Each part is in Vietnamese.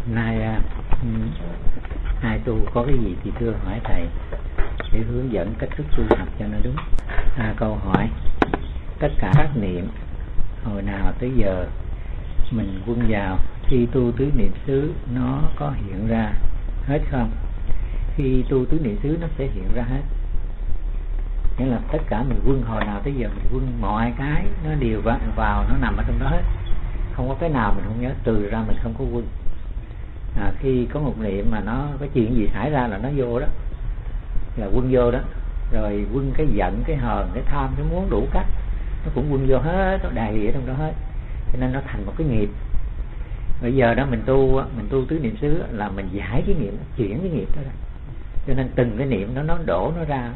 Nay hai tu có cái gì thì thưa hỏi thầy để hướng dẫn cách thức tu tập cho nó đúng. Câu hỏi: tất cả các niệm hồi nào tới giờ mình quân vào, khi tu tứ niệm xứ nó có hiện ra hết không? Khi tu tứ niệm xứ nó sẽ hiện ra hết. Nghĩa là tất cả mình quân hồi nào tới giờ, mình quân mọi cái nó đều vào, nó nằm ở trong đó hết. Không có cái nào mình không nhớ, từ ra mình không có quân. Khi có một niệm mà nó có chuyện gì xảy ra là nó vô đó, là quân vô đó. Rồi quân cái giận, cái hờn, cái tham, cái muốn đủ cách, nó cũng quân vô hết, nó đầy ở trong đó hết. Cho nên nó thành một cái nghiệp. Bây giờ đó mình tu tứ niệm xứ là mình giải cái nghiệp, chuyển cái nghiệp đó ra. Cho nên từng cái niệm nó đổ nó ra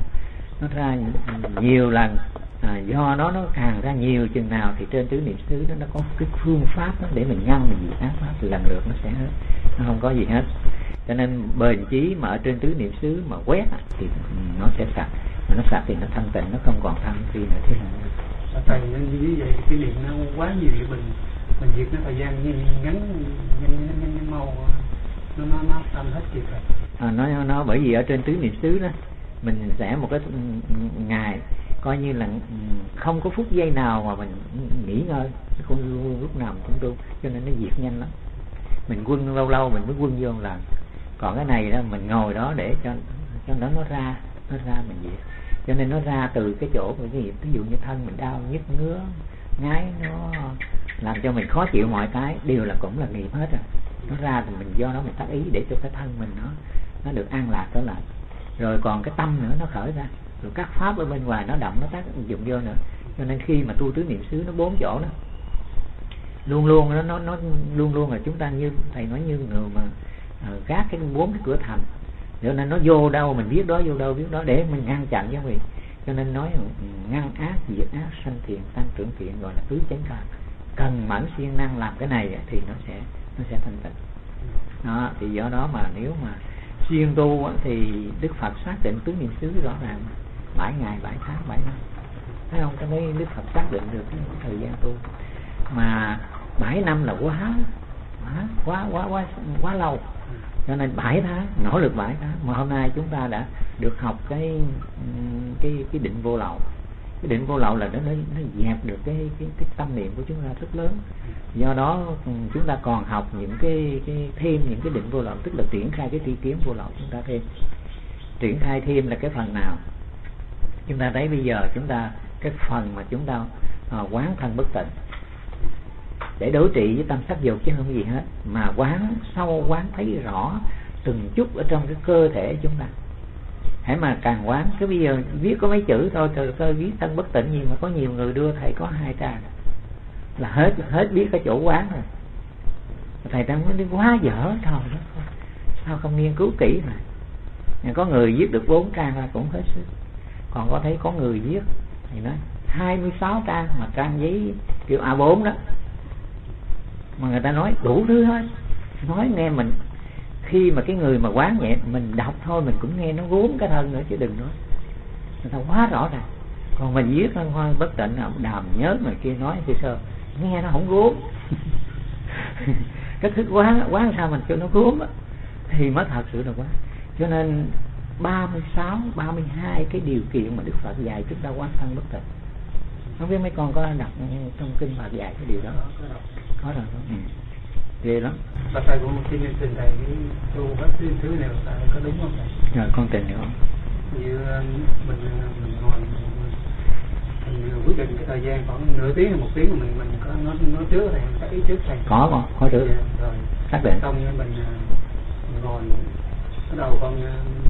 nhiều lần. Do nó càng ra nhiều chừng nào thì trên tứ niệm xứ nó có cái phương pháp đó để mình ngăn, mình diệt ác pháp, thì lần lượt nó sẽ hết, nó không có gì hết. Cho nên bền chí mà ở trên tứ niệm xứ mà quét thì nó sẽ sạch, mà nó sạch thì nó thanh tịnh, nó không còn tham phi nữa. Thế là thầy nên như vậy, cái niệm nó quá nhiều thì mình diệt nó thời gian ngắn mau nó tâm hết kịp rồi. Nó bởi vì ở trên tứ niệm xứ đó mình sẽ một cái ngày coi như là không có phút giây nào mà mình nghỉ ngơi, không lúc nào mình cũng tu, cho nên nó diệt nhanh lắm. Mình quân lâu lâu mình mới quân vô một lần. Còn cái này đó mình ngồi đó để cho nó ra mình diệt. Cho nên nó ra từ cái chỗ của cái nghiệp, ví dụ như thân mình đau nhức ngứa ngái, nó làm cho mình khó chịu, mọi cái đều là cũng là nghiệp hết rồi. Nó ra thì mình do đó mình tác ý để cho cái thân mình nó được an lạc trở lại. Rồi còn cái tâm nữa nó khởi ra, rồi các pháp ở bên ngoài nó động, nó tác dụng vô nữa. Cho nên khi mà tu tứ niệm xứ nó 4 chỗ đó luôn luôn nó luôn luôn là chúng ta như thầy nói, như người mà gác cái 4 cái cửa thành. Cho nên nó vô đâu mình biết đó, vô đâu biết đó, để mình ngăn chặn chứ. Cho nên nói ngăn ác diệt ác, sanh thiện tăng trưởng thiện, gọi là tứ chánh pháp. Cần mẫn siêng năng làm cái này thì nó sẽ thanh tịnh. Đó, thì do đó mà nếu mà siêng tu thì Đức Phật xác định tứ niệm xứ rõ ràng 7 ngày 7 tháng 7 năm, thấy không? Cái mấy Đức Phật xác định được cái thời gian tu. Mà 7 năm là quá lâu. Cho nên 7 tháng, nỗ lực 7 tháng. Mà hôm nay chúng ta đã được học cái định vô lậu. Cái định vô lậu là nó dẹp được cái tâm niệm của chúng ta rất lớn. Do đó chúng ta còn học những thêm những cái định vô lậu, tức là triển khai cái tri kiến vô lậu. Chúng ta thêm triển khai thêm là cái phần nào? Chúng ta thấy bây giờ chúng ta cái phần mà chúng ta quán thân bất tịnh để đối trị với tâm sắc dục chứ không gì hết, mà quán sâu, quán thấy rõ từng chút ở trong cái cơ thể chúng ta. Hãy mà càng quán, cái bây giờ viết có mấy chữ thôi, tôi viết thân bất tịnh gì mà có nhiều người đưa thầy có 2 trang là hết biết cái chỗ quán rồi. Thầy đang nói đi quá dở thôi đó, sao không nghiên cứu kỹ mà. Có người viết được 4 trang là cũng hết sức. Còn có thấy có người viết thì nói 26 trang mà trang giấy kiểu A4 đó, mà người ta nói đủ thứ hết. Nói nghe mình, khi mà cái người mà quán nhẹ mình đọc thôi mình cũng nghe nó gốm cái thân nữa chứ đừng nói. Người ta quá rõ ràng. Còn mình viết hoa bất tịnh nào đàm nhớ người kia nói thì sao nghe nó không gốm. Cái thức quán sao mình cho nó gốm thì mới thật sự là quán. Cho nên 36, 32 cái điều kiện mà Đức Phật dạy chúng ta quán thân bất tịnh. Không biết mấy con có đọc trong kinh Phật dạy cái điều đó? Có rồi không? Ghê lắm. Và thầy cũng xin trình thầy cái tu hết thứ này có đúng không thầy? Rồi con trình hiểu không? Như mình ngồi mình quyết định cái thời gian khoảng nửa tiếng hay 1 tiếng mà mình có nói trước thầy, mình ý trước thầy. Có trước. Rồi xác định. Xong mình ngồi bắt đầu con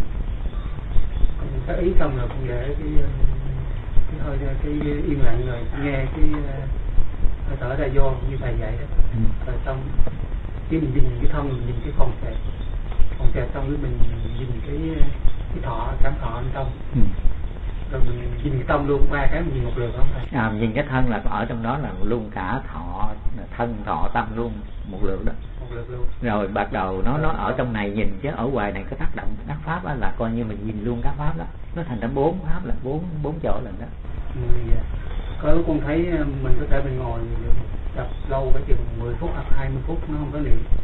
có ý xong rồi con để cái yên lặng rồi nghe cái hơi thở ra vô như thầy dạy đó. Rồi xong cái mình nhìn cái thân, mình nhìn cái phòng xẹp xong rồi mình nhìn cái thọ, cảm thọ bên trong. Rồi mình nhìn cái tâm luôn, 3 cái mình nhìn một lượt không thầy? Nhìn cái thân là ở trong đó là luôn cả thọ, thân, thọ, tâm luôn một lượt đó. Một lượt luôn. Rồi bắt đầu nó ở trong này nhìn, chứ ở ngoài này có tác động các pháp đó, là coi như mình nhìn luôn các pháp đó. Nó thành ra 4 pháp là 4 chỗ lần đó. Có lúc con thấy mình có thể mình ngồi tập lâu phải chừng 10 phút hoặc 20 phút nó không có niệm.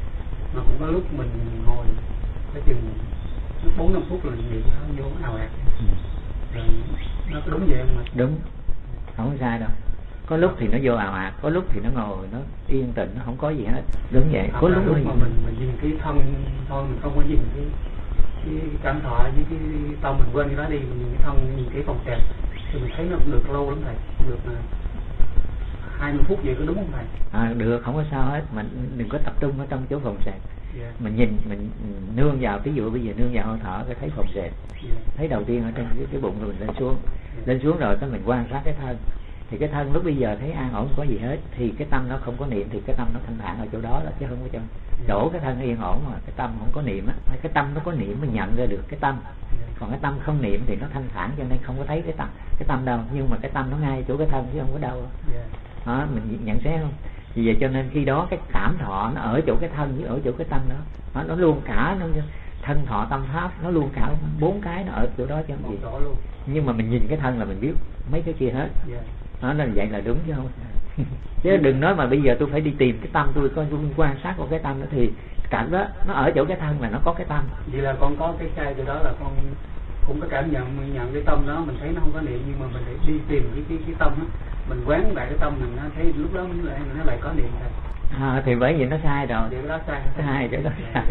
mà cũng có lúc mình ngồi cái chừng 4-5 phút là niệm nó vô ào ạt. Rồi nó có đúng vậy không ạ? Đúng, không có sai đâu. Có lúc thì nó vô ào ạt, có lúc thì nó ngồi nó yên tĩnh, nó không có gì hết. Đúng vậy. Có lúc mà mình nhìn cái thân thôi, mình không có nhìn cái cảm thọ với cái tâm, mình quên cái đó đi, mình nhìn cái thân, nhìn cái phòng trà thì mình thấy nó được lâu lắm thầy, được 20 phút vậy có đúng không thầy? Được, không có sao hết. Mình đừng có tập trung ở trong chỗ phòng sệt. Mình nhìn, mình nương vào, ví dụ bây giờ nương vào hơi thở cái thấy phòng sệt. Thấy đầu tiên ở trên cái bụng rồi mình lên xuống rồi cái mình quan sát cái thân. Thì cái thân lúc bây giờ thấy an ổn, không có gì hết, thì cái tâm nó không có niệm, thì cái tâm nó thanh thản ở chỗ đó, chứ không có trong chỗ cái thân yên ổn mà cái tâm không có niệm á. Cái tâm nó có niệm mới nhận ra được cái tâm, còn cái tâm không niệm thì nó thanh thản, cho nên không có thấy cái tâm đâu, nhưng mà cái tâm nó ngay chỗ cái thân chứ không có đâu. Đó, mình nhận xét không? Vì vậy cho nên khi đó cái cảm thọ nó ở chỗ cái thân với ở chỗ cái tâm đó, nó luôn cả nó, thân thọ tâm pháp nó luôn cả 4 cái nó ở chỗ đó chứ không gì. Nhưng mà mình nhìn cái thân là mình biết mấy cái kia hết. Nó là vậy là đúng chứ không? Chứ đừng nói mà bây giờ tôi phải đi tìm cái tâm, tôi quan sát của cái tâm đó, thì cảnh đó nó ở chỗ cái thân là nó có cái tâm. Vậy là con có cái sai chỗ đó là con cũng có cảm nhận cái tâm đó, mình thấy nó không có niệm, nhưng mà mình phải đi tìm cái tâm đó, mình quán lại cái tâm mình, nó thấy lúc đó nó lại có niệm thôi. Thì bởi vì nó sai rồi. Vậy đó sai. Sai chỗ đó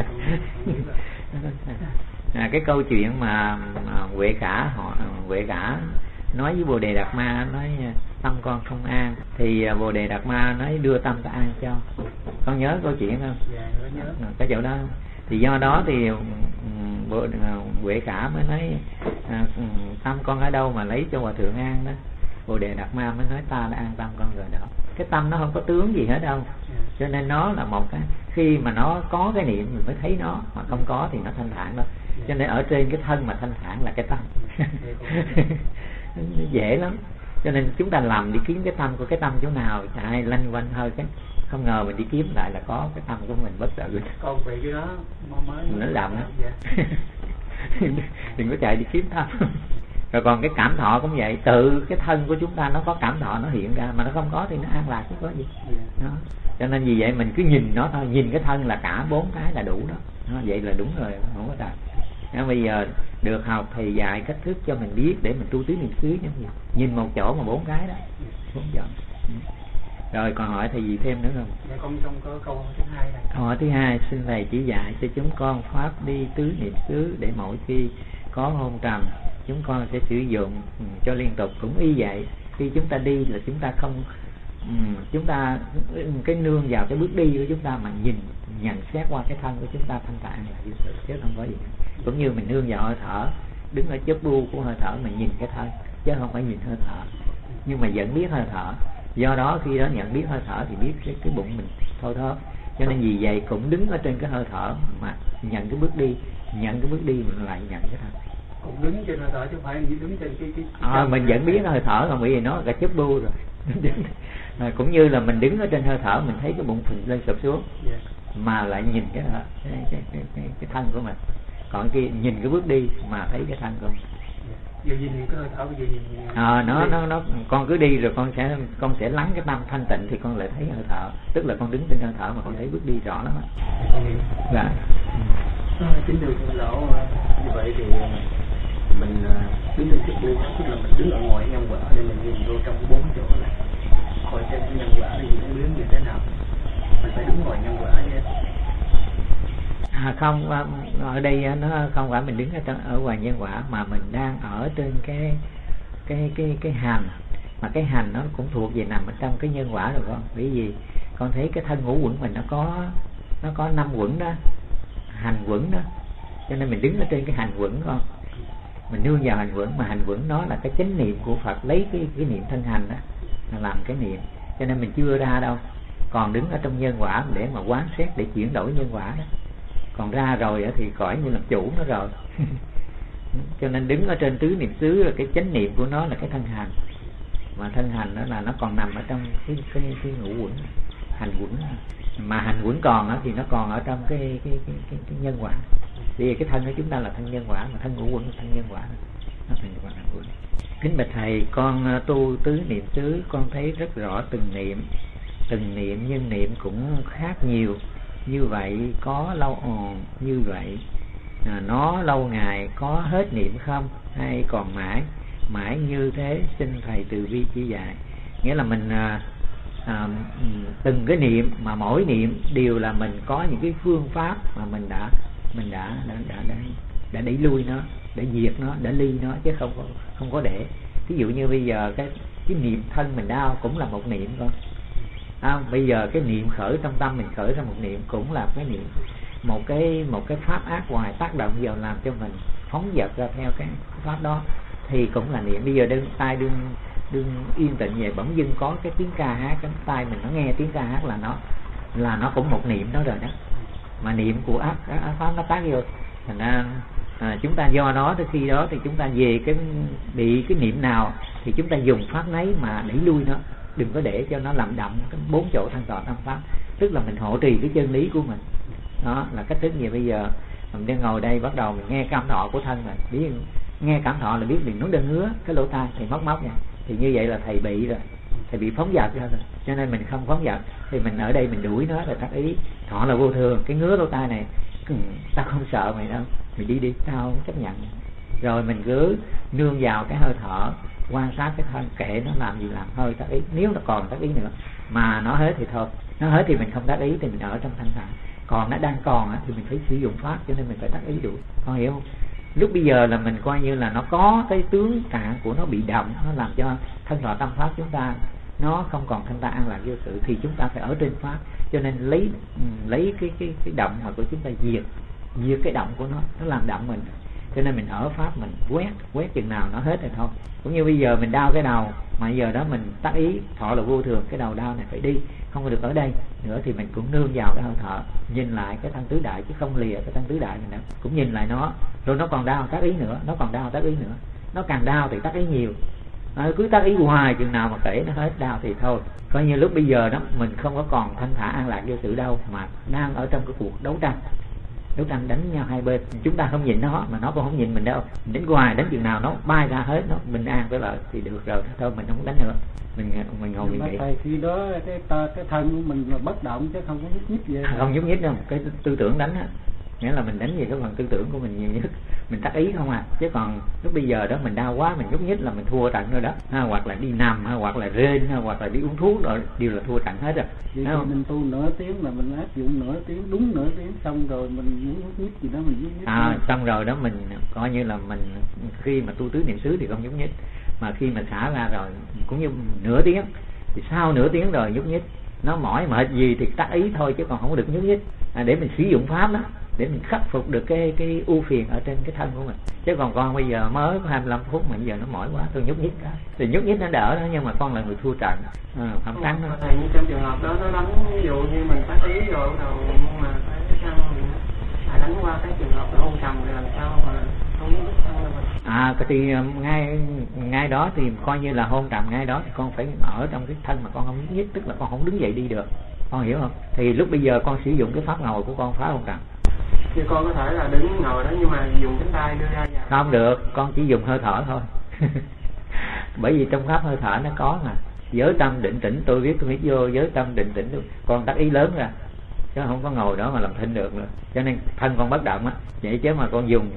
sai. Cái câu chuyện mà Huệ Cả nói với Bồ Đề Đạt Ma, nói tâm con không an, thì Bồ Đề Đạt Ma nói đưa tâm ta an cho. Con nhớ câu chuyện không? Dạ, nhớ. Cái chỗ đó thì do đó thì Huệ Cả mới nói tâm con ở đâu mà lấy cho Hòa Thượng an đó. Bồ Đề Đạt Ma mới nói ta đã an tâm con rồi đó. Cái tâm nó không có tướng gì hết đâu, cho nên nó là một cái, khi mà nó có cái niệm mình mới thấy nó, mà không có thì nó thanh thản đó. Cho nên ở trên cái thân mà thanh thản là cái tâm. Dễ lắm. Cho nên chúng ta làm đi kiếm cái tâm của cái tâm chỗ nào, chạy lanh quanh hơi cái không ngờ mình đi kiếm lại là có cái tâm của mình bất tử. Con bị cái đó mới nó làm đó. Đừng có chạy đi kiếm tâm. Rồi còn cái cảm thọ cũng vậy, tự cái thân của chúng ta nó có cảm thọ nó hiện ra, mà nó không có thì nó an lạc chứ có gì. Đó. Cho nên vì vậy mình cứ nhìn nó thôi, nhìn cái thân là cả 4 cái là đủ đó. Vậy là đúng rồi, không có tạp. Bây giờ được học thầy dạy cách thức cho mình biết để mình tu tứ niệm xứ như gì. Nhìn một chỗ mà 4 cái đó, 4 chỗ. Rồi còn hỏi thầy gì thêm nữa không? Dạ con có câu thứ hai này. Câu hỏi thứ hai, xin thầy chỉ dạy cho chúng con pháp đi tứ niệm xứ, để mỗi khi có hôn trầm chúng con sẽ sử dụng cho liên tục. Cũng y vậy, khi chúng ta đi là chúng ta không chúng ta cái nương vào cái bước đi của chúng ta mà nhìn nhận xét qua cái thân của chúng ta thanh tạng là như sự, chứ không có gì. Cũng như mình nương vào hơi thở, đứng ở chóp bu của hơi thở mình nhìn cái thân, chứ không phải nhìn hơi thở, nhưng mà vẫn biết hơi thở. Do đó khi đó nhận biết hơi thở thì biết cái bụng mình thôi thóp. Cho nên vì vậy cũng đứng ở trên cái hơi thở mà nhận cái bước đi, nhận cái bước đi mình lại nhận cái thân. Cũng đứng trên hơi thở chứ không phải đứng trên cái mình vẫn biết hơi thở, còn bởi vì nó cả chóp bu rồi. Cũng như là mình đứng ở trên hơi thở mình thấy cái bụng phình lên sụp xuống, mà lại nhìn cái thân của mình. Còn kia nhìn cái bước đi mà thấy cái thân của mình. Giờ nhìn cái hơi thở, bây giờ nhìn nó con cứ đi rồi con sẽ lắng cái tâm thanh tịnh thì con lại thấy hơi thở, tức là con đứng trên hơi thở mà con thấy bước đi rõ lắm á. Dạ. Chính điều thượng lỗ như vậy thì mình đứng trên chiếc bu, tức là mình đứng ở ngoài nhân quả để mình nhìn vô trong 4 chỗ này, coi trên cái nhân quả thì diễn biến như thế nào. Mình phải đứng ngoài nhân quả chứ. Không, ở đây nó không phải mình đứng ở ngoài nhân quả, mà mình đang ở trên cái hành, mà cái hành nó cũng thuộc về nằm ở trong cái nhân quả rồi con. Bởi vì con thấy cái thân ngũ quẩn mình nó có 5 quẩn đó, hành quẩn đó, cho nên mình đứng ở trên cái hành quẩn con. Mình nương vào hành quẩn, mà hành quẩn nó là cái chánh niệm của Phật, lấy cái niệm thân hành đó làm cái niệm, cho nên mình chưa ra đâu, còn đứng ở trong nhân quả để mà quán xét, để chuyển đổi nhân quả đó. Còn ra rồi thì khỏi như làm chủ nó rồi. Cho nên đứng ở trên tứ niệm xứ là cái chánh niệm của nó là cái thân hành, mà thân hành đó là nó còn nằm ở trong cái ngũ quẩn, hành quẩn. Mà hành quẩn còn đó thì nó còn ở trong cái nhân quả. Vì cái thân của chúng ta là thân nhân quả, mà thân ngũ quẩn là thân nhân quả, nó thành quả hành quẩn. Kính bạch thầy, con tu tứ niệm xứ, con thấy rất rõ từng niệm nhân niệm cũng khác nhiều, như vậy có lâu như vậy nó lâu ngày có hết niệm không, hay còn mãi mãi như thế, xin thầy từ bi chỉ dạy. Nghĩa là mình từng cái niệm mà mỗi niệm đều là mình có những cái phương pháp mà mình đã đẩy lui nó, để diệt nó, để ly nó, chứ không có để. Ví dụ như bây giờ cái niệm thân mình đau cũng là một niệm con. Bây giờ cái niệm khởi trong tâm mình khởi ra một niệm cũng là cái niệm, một cái pháp ác ngoài tác động vào làm cho mình phóng dật ra theo cái pháp đó thì cũng là niệm. Bây giờ tai đương yên tĩnh vậy, bỗng dưng có cái tiếng ca hát, cái tai mình nó nghe tiếng ca hát là nó cũng một niệm đó rồi đó, mà niệm của ác pháp nó tác vô. Thành ra chúng ta do đó tới khi đó thì chúng ta về bị cái niệm nào thì chúng ta dùng pháp nấy mà đẩy lui nó, đừng có để cho nó làm đậm cái 4 chỗ thanh thọ tam pháp, tức là mình hộ trì cái chân lý của mình. Đó là cách thức gì. Bây giờ mình đang ngồi đây bắt đầu mình nghe cảm thọ của thân rồi, biết nghe cảm thọ là biết mình nó đang ngứa cái lỗ tai thì móc nha, thì như vậy là thầy bị rồi, thầy bị phóng dật ra rồi, cho nên mình không phóng dật thì mình ở đây mình đuổi nó rồi tác ý. Thọ là vô thường, cái ngứa lỗ tai này tao không sợ mày đâu, mày đi tao không chấp nhận. Rồi mình cứ nương vào cái hơi thở, quan sát cái thân, kệ nó làm gì làm, hơi tác ý. Nếu nó còn tác ý nữa mà nó hết thì thôi, nó hết thì mình không tác ý thì mình ở trong thanh thản. Còn nó đang còn thì mình phải sử dụng pháp, cho nên mình phải tác ý đủ, con hiểu không? Lúc bây giờ là mình coi như là nó có cái tướng trạng của nó bị động, nó làm cho thân thọ tâm pháp chúng ta nó không còn thanh ta an lạc vô sự, thì chúng ta phải ở trên pháp. Cho nên lấy cái động mà của chúng ta diệt cái động của nó làm động mình. Cho nên mình ở pháp mình quét chừng nào nó hết rồi thôi. Cũng như bây giờ mình đau cái đầu mà giờ đó mình tác ý thọ là vô thường, cái đầu đau này phải đi, không có được ở đây nữa, thì mình cũng nương vào cái hơi thở, nhìn lại cái thân tứ đại chứ không lìa cái thân tứ đại mình đâu. Cũng nhìn lại nó, rồi nó còn đau tác ý nữa, nó còn đau tác ý nữa, nó càng đau thì tác ý nhiều. Cứ tác ý hoài chừng nào mà kể nó hết đau thì thôi. Coi như lúc bây giờ đó mình không có còn thanh thản an lạc vô sự đâu, mà đang ở trong cái cuộc đấu tranh đánh nhau hai bên. Chúng ta không nhìn nó mà nó cũng không nhìn mình đâu, mình đánh hoài, đánh chừng nào nó bay ra hết, nó bình an với lợi thì được rồi, thôi mình không đánh nữa, mình ngồi mình nghĩ. Khi đó cái thân của mình là bất động chứ không có nhúc nhích gì. Không nhúc nhích đâu, cái tư tưởng đánh á, nghĩa là mình đánh về cái phần tư tưởng của mình nhiều nhất, mình tác ý không chứ còn lúc bây giờ đó mình đau quá mình nhúc nhích là mình thua trận rồi đó. Hoặc là đi nằm, hoặc là rên, hoặc là đi uống thuốc, rồi đều là thua trận hết rồi. Vậy thì mình tu nửa tiếng là mình áp dụng nửa tiếng, đúng nửa tiếng, xong rồi mình muốn nhúc nhích gì đó mình nhúc nhích. Xong rồi đó mình coi như là mình khi mà tu tứ niệm xứ thì không nhúc nhích, mà khi mà xả ra rồi cũng như nửa tiếng thì sau nửa tiếng rồi nhúc nhích, nó mỏi mệt gì thì tác ý thôi chứ còn không có được nhúc nhích. Để mình sử dụng pháp đó để mình khắc phục được cái ưu phiền ở trên cái thân của mình. Chứ còn con bây giờ mới có 25 phút mà bây giờ nó mỏi quá, tôi nhúc nhích đó thì nhúc nhích nó đỡ đó, nhưng mà con là người thua trận, không thắng đó. Thầy, như trong trường hợp đó nó đánh, ví dụ như mình tác ý rồi bắt đầu, nhưng mà cái thân mình đánh qua cái trường hợp nó hôn trầm thì làm sao mà không nhúc nhích thân mình. Cái thì ngay đó thì coi như là hôn trầm, ngay đó thì con phải ở trong cái thân mà con không nhúc nhích, tức là con không đứng dậy đi được, con hiểu không? Thì lúc bây giờ con sử dụng cái pháp ngồi của con phá hôn trầm. Thì con có thể là đứng ngồi đó nhưng mà dùng cánh tay đưa ra. Không được, con chỉ dùng hơi thở thôi. Bởi vì trong pháp hơi thở nó có mà giới tâm định tĩnh, tôi biết vô giới tâm định tĩnh, con tác ý lớn ra chứ không có ngồi đó mà làm thinh được nữa. Cho nên thân con bất động á, vậy chứ mà con dùng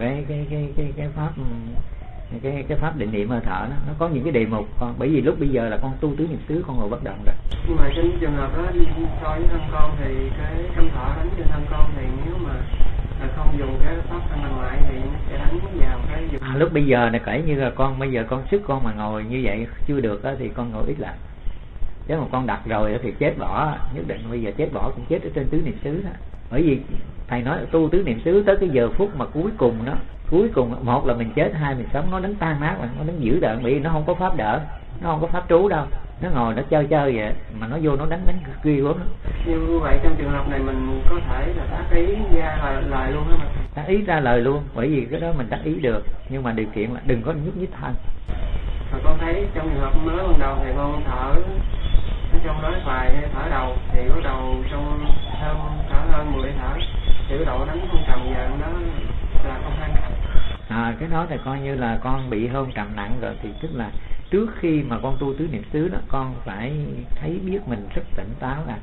cái pháp định niệm hơi thở nó có những cái đề mục con, bởi vì lúc bây giờ là con tu tứ niệm xứ, con ngồi bất động rồi. Nhưng mà trên trường hợp đó đi so với thân con thì cái cảm thọ đánh trên thân con thì nếu mà không dùng cái pháp thân bằng lại thì nó sẽ đánh vào cái lúc bây giờ này kể như là con bây giờ con sức con mà ngồi như vậy chưa được đó, thì con ngồi ít lại. Nếu mà con đặt rồi thì chết bỏ, nhất định bây giờ chết bỏ cũng chết ở trên tứ niệm xứ đó. Bởi vì thầy nói tu tứ niệm xứ tới cái giờ phút mà cuối cùng đó, cuối cùng một là mình chết, hai mình sống, nó đánh tan nát, nó đánh dữ đợn, bởi vì nó không có pháp đỡ, nó không có pháp trú đâu, nó ngồi nó chơi vậy mà nó vô nó đánh ghê quá. Như vậy trong trường hợp này mình có thể là tác ý ra lời luôn hả? Tác ý ra lời luôn, bởi vì cái đó mình tác ý được, nhưng mà điều kiện là đừng có nhúc nhích thân. Và con thấy trong trường hợp mới ban đầu thì con thở ở trong đó vài thở đầu thì bắt đầu trong thở hơn 10 thở thì bắt đầu đánh hôn trầm giờ nó là con hay. Cái đó thì coi như là con bị hôn trầm nặng rồi, thì tức là trước khi mà con tu tứ niệm xứ đó, con phải thấy biết mình rất tỉnh táo là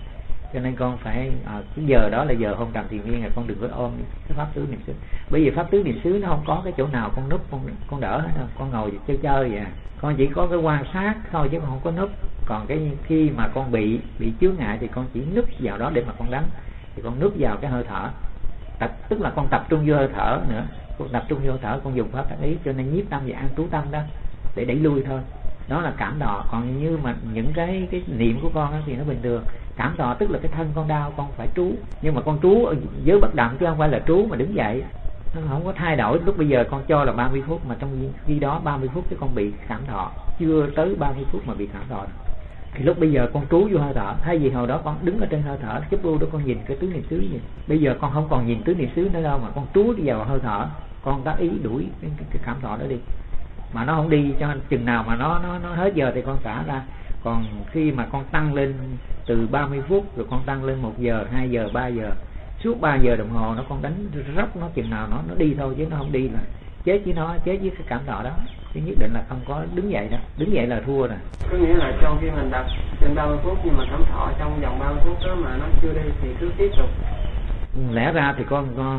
Cho nên con phải cái giờ đó là giờ hôn trầm thiền viên, là con đừng có ôm cái pháp tứ niệm xứ. Bởi vì pháp tứ niệm xứ nó không có cái chỗ nào con núp con đỡ hết đâu, con ngồi chơi vậy à. Con chỉ có cái quan sát thôi chứ con không có núp. Còn cái khi mà con bị chướng ngại thì con chỉ núp vào đó để mà con đánh, thì con núp vào cái hơi thở, tức là con tập trung vô hơi thở nữa. Con tập trung vô hơi thở, con dùng pháp tác ý, cho nên nhiếp tâm và an trú tâm đó để đẩy lui thôi. Đó là cảm thọ. Còn như mà những cái niệm của con thì nó bình thường. Cảm thọ tức là cái thân con đau con phải trú, nhưng mà con trú ở giới bất động chứ không phải là trú mà đứng dậy. Nó không có thay đổi. Lúc bây giờ con cho là 30 phút mà trong khi đó 30 phút chứ con bị cảm thọ, chưa tới 30 phút mà bị cảm thọ. Thì lúc bây giờ con trú vô hơi thở, thay vì hồi đó con đứng ở trên hơi thở chấp lưu đó con nhìn cái tứ niệm xứ gì. Bây giờ con không còn nhìn tứ niệm xứ nữa đâu, mà con trú đi vào hơi thở, con tác ý đuổi cái cảm thọ đó đi. Mà nó không đi cho chừng nào mà nó hết giờ thì con xả ra. Còn khi mà con tăng lên từ 30 phút rồi con tăng lên 1 giờ, 2 giờ, 3 giờ, suốt 3 giờ đồng hồ nó con đánh róc nó chừng nào nó đi thôi, chứ nó không đi là chết với nó, chết với cái cảm thọ đó. Chứ nhất định là không có đứng dậy đó, đứng dậy là thua rồi. Có nghĩa là trong khi mình đặt trên 30 phút nhưng mà cảm thọ trong vòng 30 phút đó mà nó chưa đi thì cứ tiếp tục. Lẽ ra thì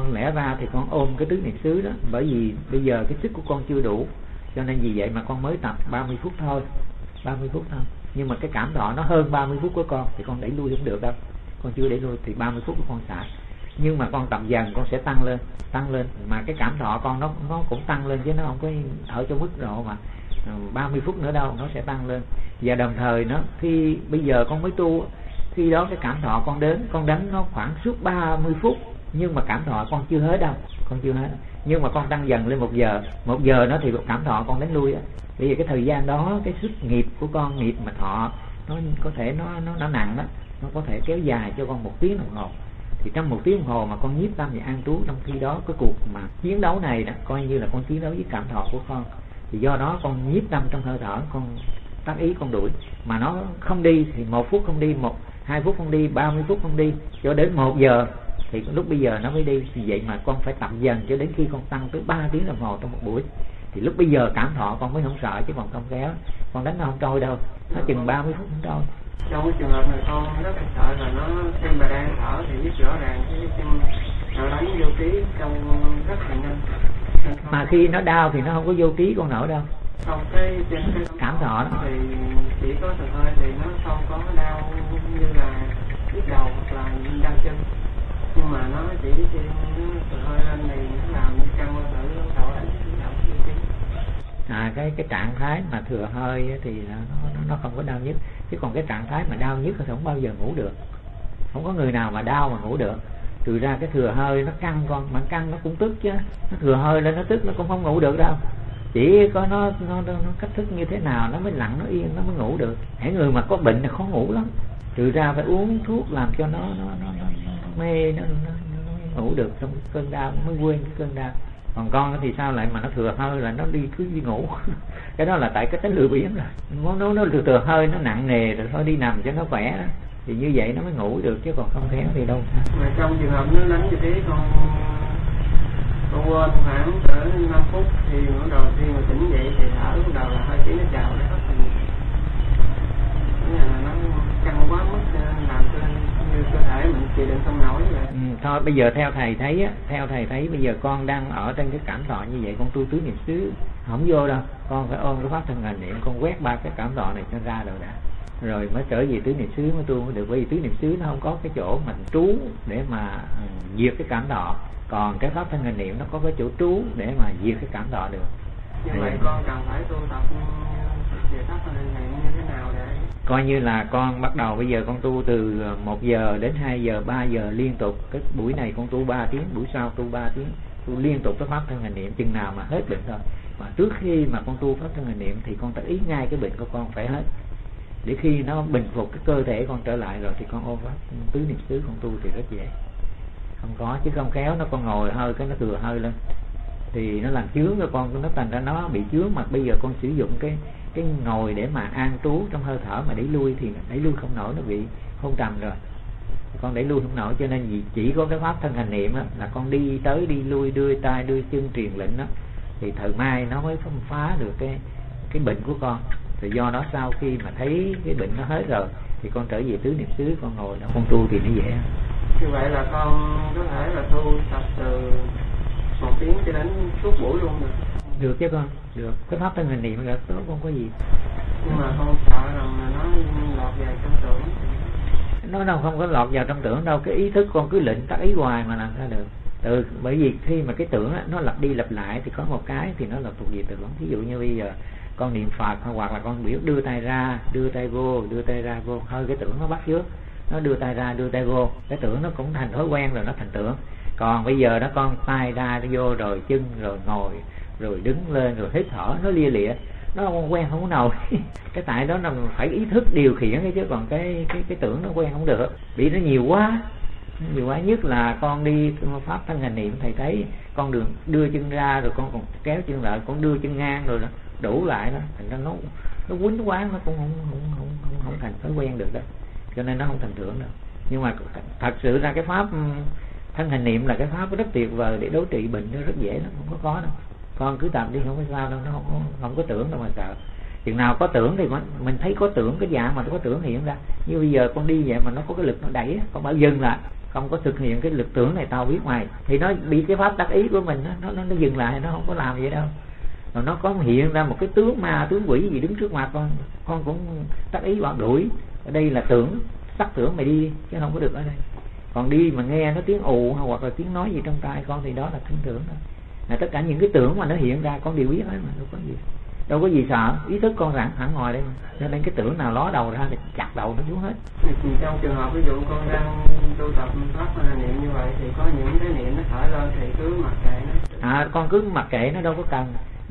con ôm cái tứ niệm xứ đó, bởi vì bây giờ cái sức của con chưa đủ, cho nên vì vậy mà con mới tập 30 phút thôi. 30 phút thôi. Nhưng mà cái cảm thọ nó hơn 30 phút của con thì con đẩy lui không được đâu. Con chưa đẩy lui thì 30 phút của con xả. Nhưng mà con tập dần con sẽ tăng lên mà cái cảm thọ con nó cũng tăng lên chứ nó không có ở trong mức độ mà 30 phút nữa đâu, nó sẽ tăng lên. Và đồng thời nó khi bây giờ con mới tu, khi đó cái cảm thọ con đánh nó khoảng suốt 30 phút, nhưng mà cảm thọ con chưa hết đâu, con chưa hết. Nhưng mà con tăng dần lên 1 giờ. 1 giờ nó thì cảm thọ con đánh lui á. Bởi vì cái thời gian đó cái sức nghiệp của con, nghiệp mà thọ nó có thể nó nặng đó, nó có thể kéo dài cho con 1 tiếng đồng hồ. Thì trong 1 tiếng đồng hồ mà con nhiếp tâm và an trú, trong khi đó cái cuộc mà chiến đấu này đó coi như là con chiến đấu với cảm thọ của con. Thì do đó con nhiếp tâm trong hơi thở, con tác ý con đuổi, mà nó không đi thì 1 phút không đi, 2 phút không đi, 30 phút không đi, cho đến 1 giờ thì lúc bây giờ nó mới đi. Vì vậy mà con phải tập dần cho đến khi con tăng tới 3 tiếng đồng hồ trong một buổi, thì lúc bây giờ cảm thọ con mới không sợ, chứ còn không kéo con đánh nó không trôi đâu, nó chừng 30 phút không trôi. Trong cái trường hợp này con rất là sợ là nó xem bà đang thở thì biết rõ ràng cái nó đánh vô ký trong rất là nhanh. Mà khi nó đau thì nó không có vô ký con nổi đâu. Không, cái cảm thọ đó thì chỉ có thở hơi thì nó không có đau như là nhức đầu hoặc là đau chân, nhưng mà nó chỉ khi nó thở hơi lên thì nó làm như căng thử đầu đánh cái trạng thái mà thừa hơi thì nó không có đau nhức. Chứ còn cái trạng thái mà đau nhức thì không bao giờ ngủ được, không có người nào mà đau mà ngủ được. Trừ ra cái thừa hơi nó căng con, mà căng nó cũng tức chứ, nó thừa hơi lên nó tức nó cũng không ngủ được đâu. Chỉ có nó cách thức như thế nào nó mới lặng nó yên nó mới ngủ được. Hãy người mà có bệnh là khó ngủ lắm, trừ ra phải uống thuốc làm cho nó mê nó ngủ được trong cơn đau, nó mới quên cái cơn đau. Còn con thì sao lại mà nó thừa hơi là nó cứ đi ngủ cái đó là tại cái tính lười biếng rồi. Nó thừa hơi nó nặng nề rồi thôi đi nằm cho nó khỏe đó. Thì như vậy nó mới ngủ được, chứ còn không khéo thì đâu. Mà trong trường hợp nó đánh như thế con quên khoảng cỡ 5 phút thì bắt đầu khi mà tỉnh dậy thì thở bắt đầu là hơi chỉ nó chào nó hết rồi. Nó căng quá mức làm cho như cơ thể mình chịu đựng không nổi vậy. Thôi bây giờ theo thầy thấy bây giờ con đang ở trên cái cảm thọ như vậy, con tu tứ niệm xứ không vô đâu, con phải ôm cái pháp thân hành niệm, con quét 3 cái cảm thọ này cho ra rồi đã, rồi mới trở về tứ niệm xứ mới tu được. Bởi vì tứ niệm xứ nó không có cái chỗ mình trú để mà diệt cái cảm thọ, còn cái pháp thân hành niệm nó có cái chỗ trú để mà diệt cái cảm thọ được. Như vậy con cần phải tu tập về pháp thân hành niệm như thế nào để coi như là con bắt đầu bây giờ con tu từ 1 giờ đến 2 giờ 3 giờ liên tục. Cái buổi này con tu 3 tiếng, buổi sau tu 3 tiếng, tu liên tục cái pháp thân hành niệm chừng nào mà hết bệnh thôi. Mà trước khi mà con tu pháp thân hành niệm thì con ta ý ngay cái bệnh của con phải hết, để khi nó bình phục cái cơ thể con trở lại rồi thì con ôm pháp tứ niệm xứ con tu thì rất dễ. Không có, chứ không khéo nó con ngồi hơi cái nó thừa hơi lên thì nó làm chướng cho con, nó thành ra nó bị chướng. Mà bây giờ con sử dụng cái ngồi để mà an trú trong hơi thở mà đẩy lui thì đẩy lui không nổi, nó bị hôn trầm rồi, con đẩy lui không nổi. Cho nên chỉ có cái pháp thân hành niệm đó, là con đi tới đi lui, đưa tay đưa chân truyền lệnh đó, thì thời mai nó mới phá được cái bệnh của con. Thì do đó sau khi mà thấy cái bệnh nó hết rồi thì con trở về tứ niệm xứ, con ngồi đó con tu thì nó dễ. Như vậy là con có thể là tu tập từ 1 tiếng cho đến suốt buổi luôn được. Được chứ con, được. Cái pháp thân hành niệm là tốt, không có gì. Nhưng mà con sợ rằng nó lọt vào trong tưởng. Nó đâu không có lọt vào trong tưởng đâu. Cái ý thức con cứ lệnh tác ý hoài mà làm sao được. Bởi vì khi mà cái tưởng nó lặp đi lặp lại thì có một cái thì nó là thuộc về tưởng. Ví dụ như bây giờ con niệm Phật hoặc là con biểu đưa tay ra, đưa tay vô, đưa tay ra vô, hơi cái tưởng nó bắt trước, nó đưa tay ra, đưa tay vô, cái tưởng nó cũng thành thói quen rồi, nó thành tưởng. Còn bây giờ đó con tay ra nó vô rồi chân rồi ngồi rồi đứng lên rồi hít thở, nó lia lịa, nó không quen không có nổi. Cái tại đó là phải ý thức điều khiển ấy, chứ còn cái tưởng nó quen không được, bị nó nhiều quá. Nhất là con đi pháp thân hành niệm, thầy thấy con đường đưa chân ra rồi con còn kéo chân lại, con đưa chân ngang rồi đó, đủ lại đó, thành ra nó quýnh quá, nó cũng không thành thói quen được đó, cho nên nó không thành tưởng đâu. Nhưng mà thật sự ra cái pháp thân hành niệm là cái pháp rất tuyệt vời để đối trị bệnh, nó rất dễ lắm, không có đâu. Con cứ tập đi, không có sao đâu, nó không có tưởng đâu mà sợ. Chừng nào có tưởng thì mình thấy có tưởng, cái dạng mà nó có tưởng hiện ra. Như bây giờ con đi vậy mà nó có cái lực nó đẩy, con bảo dừng lại, không có thực hiện cái lực tưởng này tao biết mày, thì nó bị cái pháp tác ý của mình nó dừng lại, nó không có làm vậy đâu. Rồi nó có hiện ra một cái tướng ma tướng quỷ gì đứng trước mặt con cũng tác ý bảo đuổi. Ở đây là tưởng, sắc tưởng mày đi chứ không có được ở đây. Còn đi mà nghe nó tiếng ù hoặc là tiếng nói gì trong tai con thì đó là thân tưởng thôi. Là tất cả những cái tưởng mà nó hiện ra con đều biết hết mà, đâu có gì sợ. Ý thức con hẳn ngoài đây mà, cho nên cái tưởng nào ló đầu ra thì chặt đầu nó xuống hết. Trong trường hợp ví dụ con đang tu tập pháp niệm như vậy thì có những cái niệm nó khởi lên thì cứ mặc kệ nó. Con cứ mặc kệ nó, đâu có cần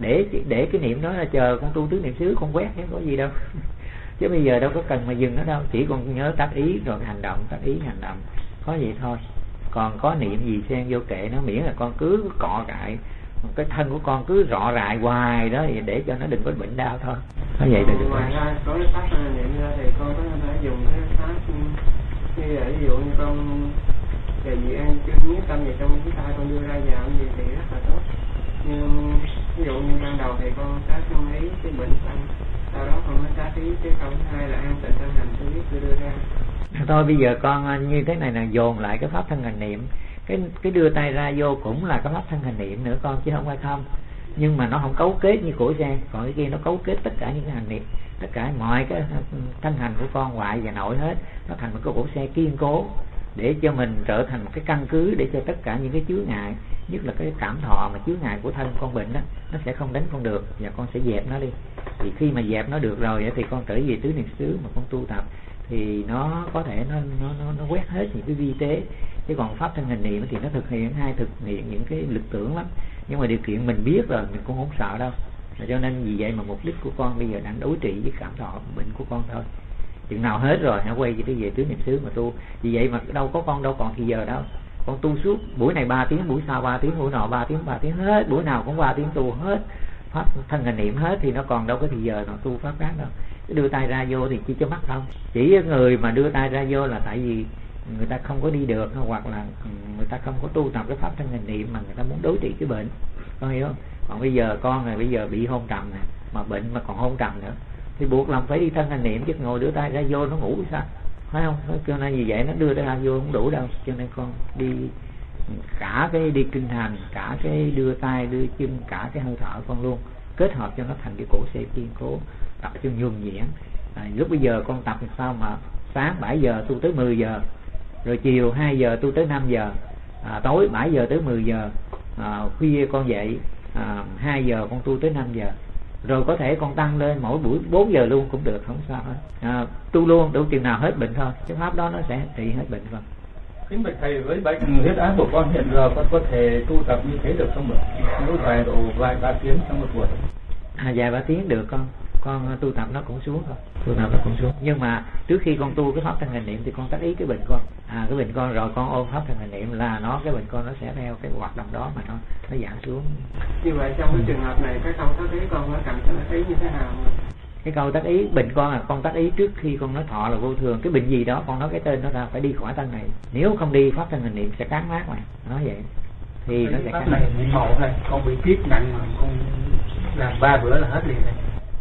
để cái niệm đó là chờ con tu tứ niệm xứ con quét, không có gì đâu. Chứ bây giờ đâu có cần mà dừng nó đâu, chỉ còn nhớ tác ý rồi hành động, tác ý hành động, có vậy thôi. Còn có niệm gì xen vô kệ nó, miễn là con cứ cọ cại cái thân của con cứ rọ rại hoài đó, để cho nó đừng có bệnh đau thôi. Có vậy được. Ngoài ra có cái pháp niệm ra thì con có thể dùng cái pháp như vậy, ví dụ như con về gì ăn chân nhiếp tâm về trong cái tay con đưa ra vào gì thì rất là tốt. Nhưng ví dụ như ban đầu thì con sát trong ý cái bệnh thân, sau đó con mới sát ý cái câu thứ hai là an tịnh thân hành tôi biết tôi đưa ra. Thôi bây giờ con như thế này là dồn lại cái pháp thân hành niệm, cái đưa tay ra vô cũng là cái pháp thân hành niệm nữa con, chứ không phải không. Nhưng mà nó không cấu kết như cổ xe, còn cái kia nó cấu kết tất cả những cái hành niệm, tất cả mọi cái thân hành của con ngoại và nội hết, nó thành một cái cổ xe kiên cố để cho mình trở thành một cái căn cứ để cho tất cả những cái chướng ngại, nhất là cái cảm thọ mà chướng ngại của thân con bệnh đó, nó sẽ không đánh con được và con sẽ dẹp nó đi. Thì khi mà dẹp nó được rồi thì con trở về tứ niệm xứ mà con tu tập thì nó có thể nó quét hết những cái vi tế. Chứ còn pháp thân hành niệm thì nó thực hiện những cái lực tưởng lắm, nhưng mà điều kiện mình biết rồi mình cũng không sợ đâu. Cho nên vì vậy mà mục đích của con bây giờ đang đối trị với cảm thọ bệnh của con thôi. Chừng nào hết rồi hãy quay về tứ niệm xứ mà tu. Vì vậy mà đâu có con đâu còn thì giờ đâu, con tu suốt buổi này 3 tiếng, buổi sau 3 tiếng, buổi nọ 3 tiếng hết, buổi nào cũng 3 tiếng tu hết pháp thân hành niệm hết, thì nó còn đâu có thì giờ nào tu pháp khác đâu. Đưa tay ra vô thì chỉ cho mắt không. Chỉ người mà đưa tay ra vô là tại vì người ta không có đi được, hoặc là người ta không có tu tập cái pháp thân hành niệm mà người ta muốn đối trị cái bệnh, con hiểu không? Còn bây giờ con này bây giờ bị hôn trầm nè, mà bệnh mà còn hôn trầm nữa thì buộc lòng phải đi thân hành niệm, chứ ngồi đưa tay ra vô nó ngủ sao, phải không? Cho nên vì vậy nó đưa tay ra vô không đủ đâu, cho nên con đi cả cái đi kinh hành, cả cái đưa tay đưa chân, cả cái hơi thở con luôn kết hợp cho nó thành cái cổ xe kiên cố, tập cho nhuần nhuyễn. Lúc bây giờ con tập làm sao mà sáng 7 giờ tu tới 10 giờ, rồi chiều 2 giờ tu tới 5 giờ, tối 7 giờ tới 10 giờ, khuya con dậy 2 giờ con tu tới 5 giờ, rồi có thể con tăng lên mỗi buổi 4 giờ luôn cũng được, không sao hết. Tu luôn đủ chừng nào hết bệnh thôi, cái pháp đó nó sẽ trị hết bệnh con. Kính bạch thầy, với bệnh huyết áp của con hiện giờ con có thể tu tập như thế được không ạ? Nếu vài 3 tiếng trong một buổi. Vài 3 tiếng được con tu tập nó cũng xuống thôi, tu tập nó cũng xuống. Nhưng mà trước khi con tu cái pháp thân hành niệm thì con tác ý cái bệnh con, cái bệnh con rồi con ôm pháp thân hành niệm là cái bệnh con nó sẽ theo cái hoạt động đó mà nó giảm xuống. Như vậy trong cái trường hợp này cái câu tác ý con nó cần tác ý như thế nào? Cái câu tác ý bệnh con là con tác ý trước khi con nói thọ là vô thường, cái bệnh gì đó con nói cái tên nó ra phải đi khỏi thân này, nếu không đi pháp thân hành niệm sẽ cán mát mà nói vậy thì nó sẽ cán. Này bị màu này, con bị kiết nặng mà con làm 3 bữa là hết liền này.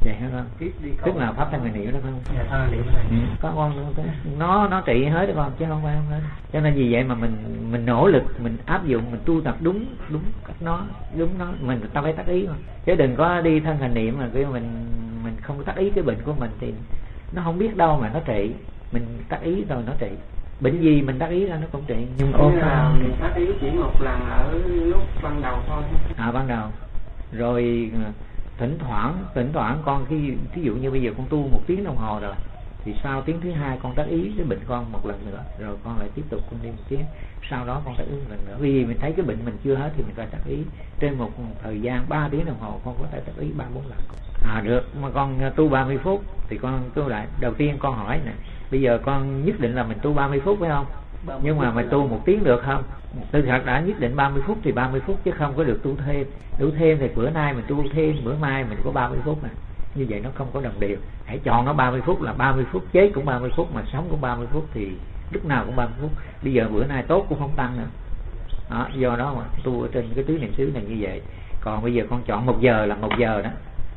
vậy hả con? Tức là pháp thân hành niệm đó không? Dạ, thân hành niệm này. Có con nó trị hết đó con, chứ không phải không hết. Cho nên vì vậy mà mình nỗ lực, mình áp dụng, mình tu tập đúng cách nó, đúng nó, mình ta phải tác ý mà. Chứ đừng có đi thân hành niệm mà cái mình không có tác ý cái bệnh của mình thì nó không biết đâu mà nó trị. Mình tác ý rồi nó trị. Bệnh gì mình tác ý ra nó cũng trị. Nhưng mà mình tác ý chỉ một lần ở lúc ban đầu thôi. Ban đầu. Rồi thỉnh thoảng con ví dụ như bây giờ con tu 1 tiếng đồng hồ rồi thì sau tiếng thứ 2 con tác ý cái bệnh con một lần nữa, rồi con lại tiếp tục con đi 1 tiếng, sau đó con tác ý một lần nữa. Vì mình thấy cái bệnh mình chưa hết thì mình phải tác ý trên một thời gian 3 tiếng đồng hồ, con có thể tác ý 3-4 lần. Được, mà con tu 30 phút thì con tu lại. Đầu tiên con hỏi nè, bây giờ con nhất định là mình tu 30 phút phải không? Nhưng mà mình tu 1 tiếng được không? Tôi thật đã nhất định 30 phút thì 30 phút chứ không có được tu thêm. Tu thêm thì bữa nay mình tu thêm, bữa mai mình có 30 phút nè. Như vậy nó không có đồng đều. Hãy chọn nó 30 phút là 30 phút, chết cũng 30 phút, mà sống cũng 30 phút thì lúc nào cũng 30 phút. Bây giờ bữa nay tốt cũng không tăng nữa. Đó, do đó mà tu ở trên cái tứ niệm xứ này như vậy. Còn bây giờ con chọn 1 giờ là 1 giờ đó.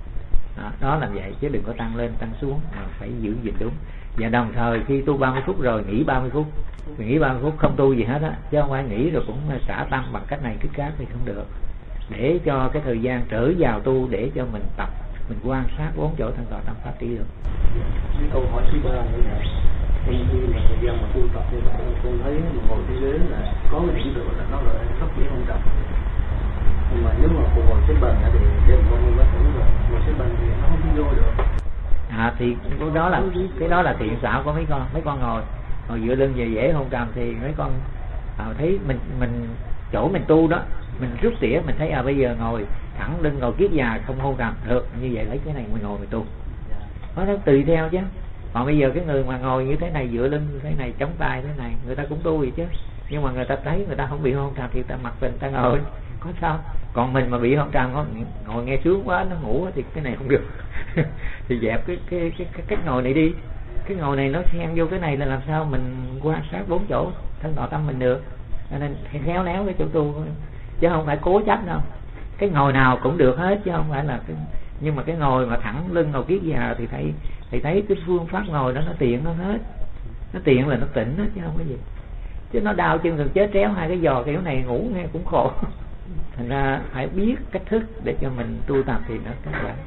Đó là vậy, chứ đừng có tăng lên tăng xuống, mà phải giữ gìn đúng. Và đồng thời khi tu 30 phút rồi nghỉ 30 phút. Mình nghỉ 30 phút không tu gì hết á, chứ không phải nghỉ rồi cũng xả tâm bằng cách này cái khác thì không được. Để cho cái thời gian trở vào tu, để cho mình tập, mình quan sát 4 chỗ thân tọa tâm pháp trí được. Cái câu hỏi thứ 3 nữa là khi mà thời gian mà tu tập như vậy, con thấy ngồi trên ghế là có cái điểm tựa là nó là sắp dễ không tập. Nhưng mà nếu mà phục hồi xếp bằng thì đêm con có tưởng là ngồi xếp bằng thì nó không vô được. Thì cái đó là thiện xảo của mấy con ngồi dựa lưng về dễ hôn trầm thì mấy con thấy mình chỗ mình tu đó, mình rút tỉa mình thấy bây giờ ngồi thẳng lưng ngồi kiết già không hôn trầm được, như vậy lấy cái này mình ngồi mình tu. Nó tùy theo chứ. Còn bây giờ cái người mà ngồi như thế này, dựa lưng như thế này, chống tay thế này, người ta cũng tu vậy chứ. Nhưng mà người ta thấy người ta không bị hôn trầm thì người ta mặc tình ta ngồi có sao. Còn mình mà bị hôn trầm ngồi nghe sướng quá nó ngủ thì cái này không được. Thì dẹp cái cách ngồi này đi. Cái ngồi này nó xen vô cái này là làm sao mình quan sát 4 chỗ thân tọa tâm mình được. Cho nên khéo léo cái chỗ tu, chứ không phải cố chấp đâu. Cái ngồi nào cũng được hết chứ không phải là nhưng mà cái ngồi mà thẳng lưng ngồi kiết già thì thấy cái phương pháp ngồi đó nó tiện nó hết. Nó tiện là nó tỉnh hết chứ không có gì. Chứ nó đau chân gần chết réo 2 cái giò kiểu này ngủ nghe cũng khổ. Thành ra phải biết cách thức để cho mình tu tập thì nó các bạn.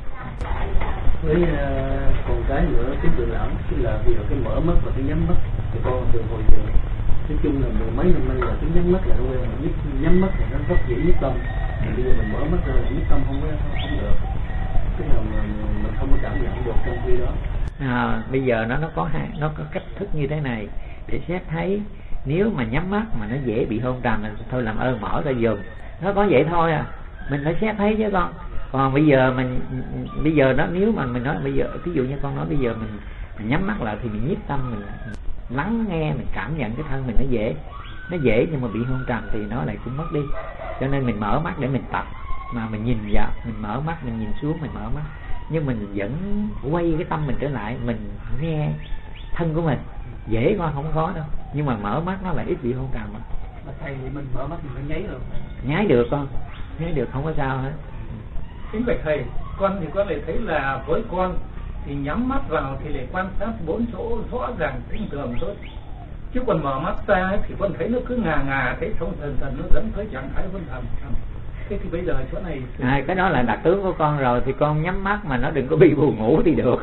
Với còn cái nữa, cái tự lãm tức là vì cái mở mắt và cái nhắm mắt thì con từ hồi giờ nói chung là mười mấy năm nay là cái nhắm mắt là quen, mà nhắm mắt thì nó rất dễ nhất tâm. Thì bây giờ mình mở mắt ra là nhất tâm không được. Cái nào mà mình không có cảm nhận được trong khi đó. Bây giờ nó có cách thức như thế này để xét thấy. Nếu mà nhắm mắt mà nó dễ bị hôn trầm thì thôi làm ơn mở ra dùng. Nó có vậy thôi mình phải xét thấy chứ con. Còn bây giờ đó, nếu mà mình nói bây giờ, ví dụ như con nói bây giờ mình nhắm mắt lại thì mình nhiếp tâm, mình lắng nghe, mình cảm nhận cái thân mình nó dễ nhưng mà bị hôn trầm thì nó lại cũng mất đi. Cho nên mình mở mắt để mình tập, mà mình nhìn vào, mình mở mắt, mình nhìn xuống, mình mở mắt, nhưng mình vẫn quay cái tâm mình trở lại, mình nghe thân của mình. Dễ quá không khó đâu, nhưng mà mở mắt nó lại ít bị hôn trầm. Mà thầy thì mình mở mắt mình phải nháy được. Nháy được con, nháy được không có sao hết. Kính bạch thầy, con thì con lại thấy là với con thì nhắm mắt vào thì lại quan sát 4 chỗ rõ ràng bình thường thôi. Chứ còn mở mắt ra thì con thấy nó cứ ngà thấy thông thần nó dẫn tới trạng thái phân thần. Thế thì bây giờ chỗ này cái đó là đặc tướng của con rồi, thì con nhắm mắt mà nó đừng có bị buồn ngủ thì được.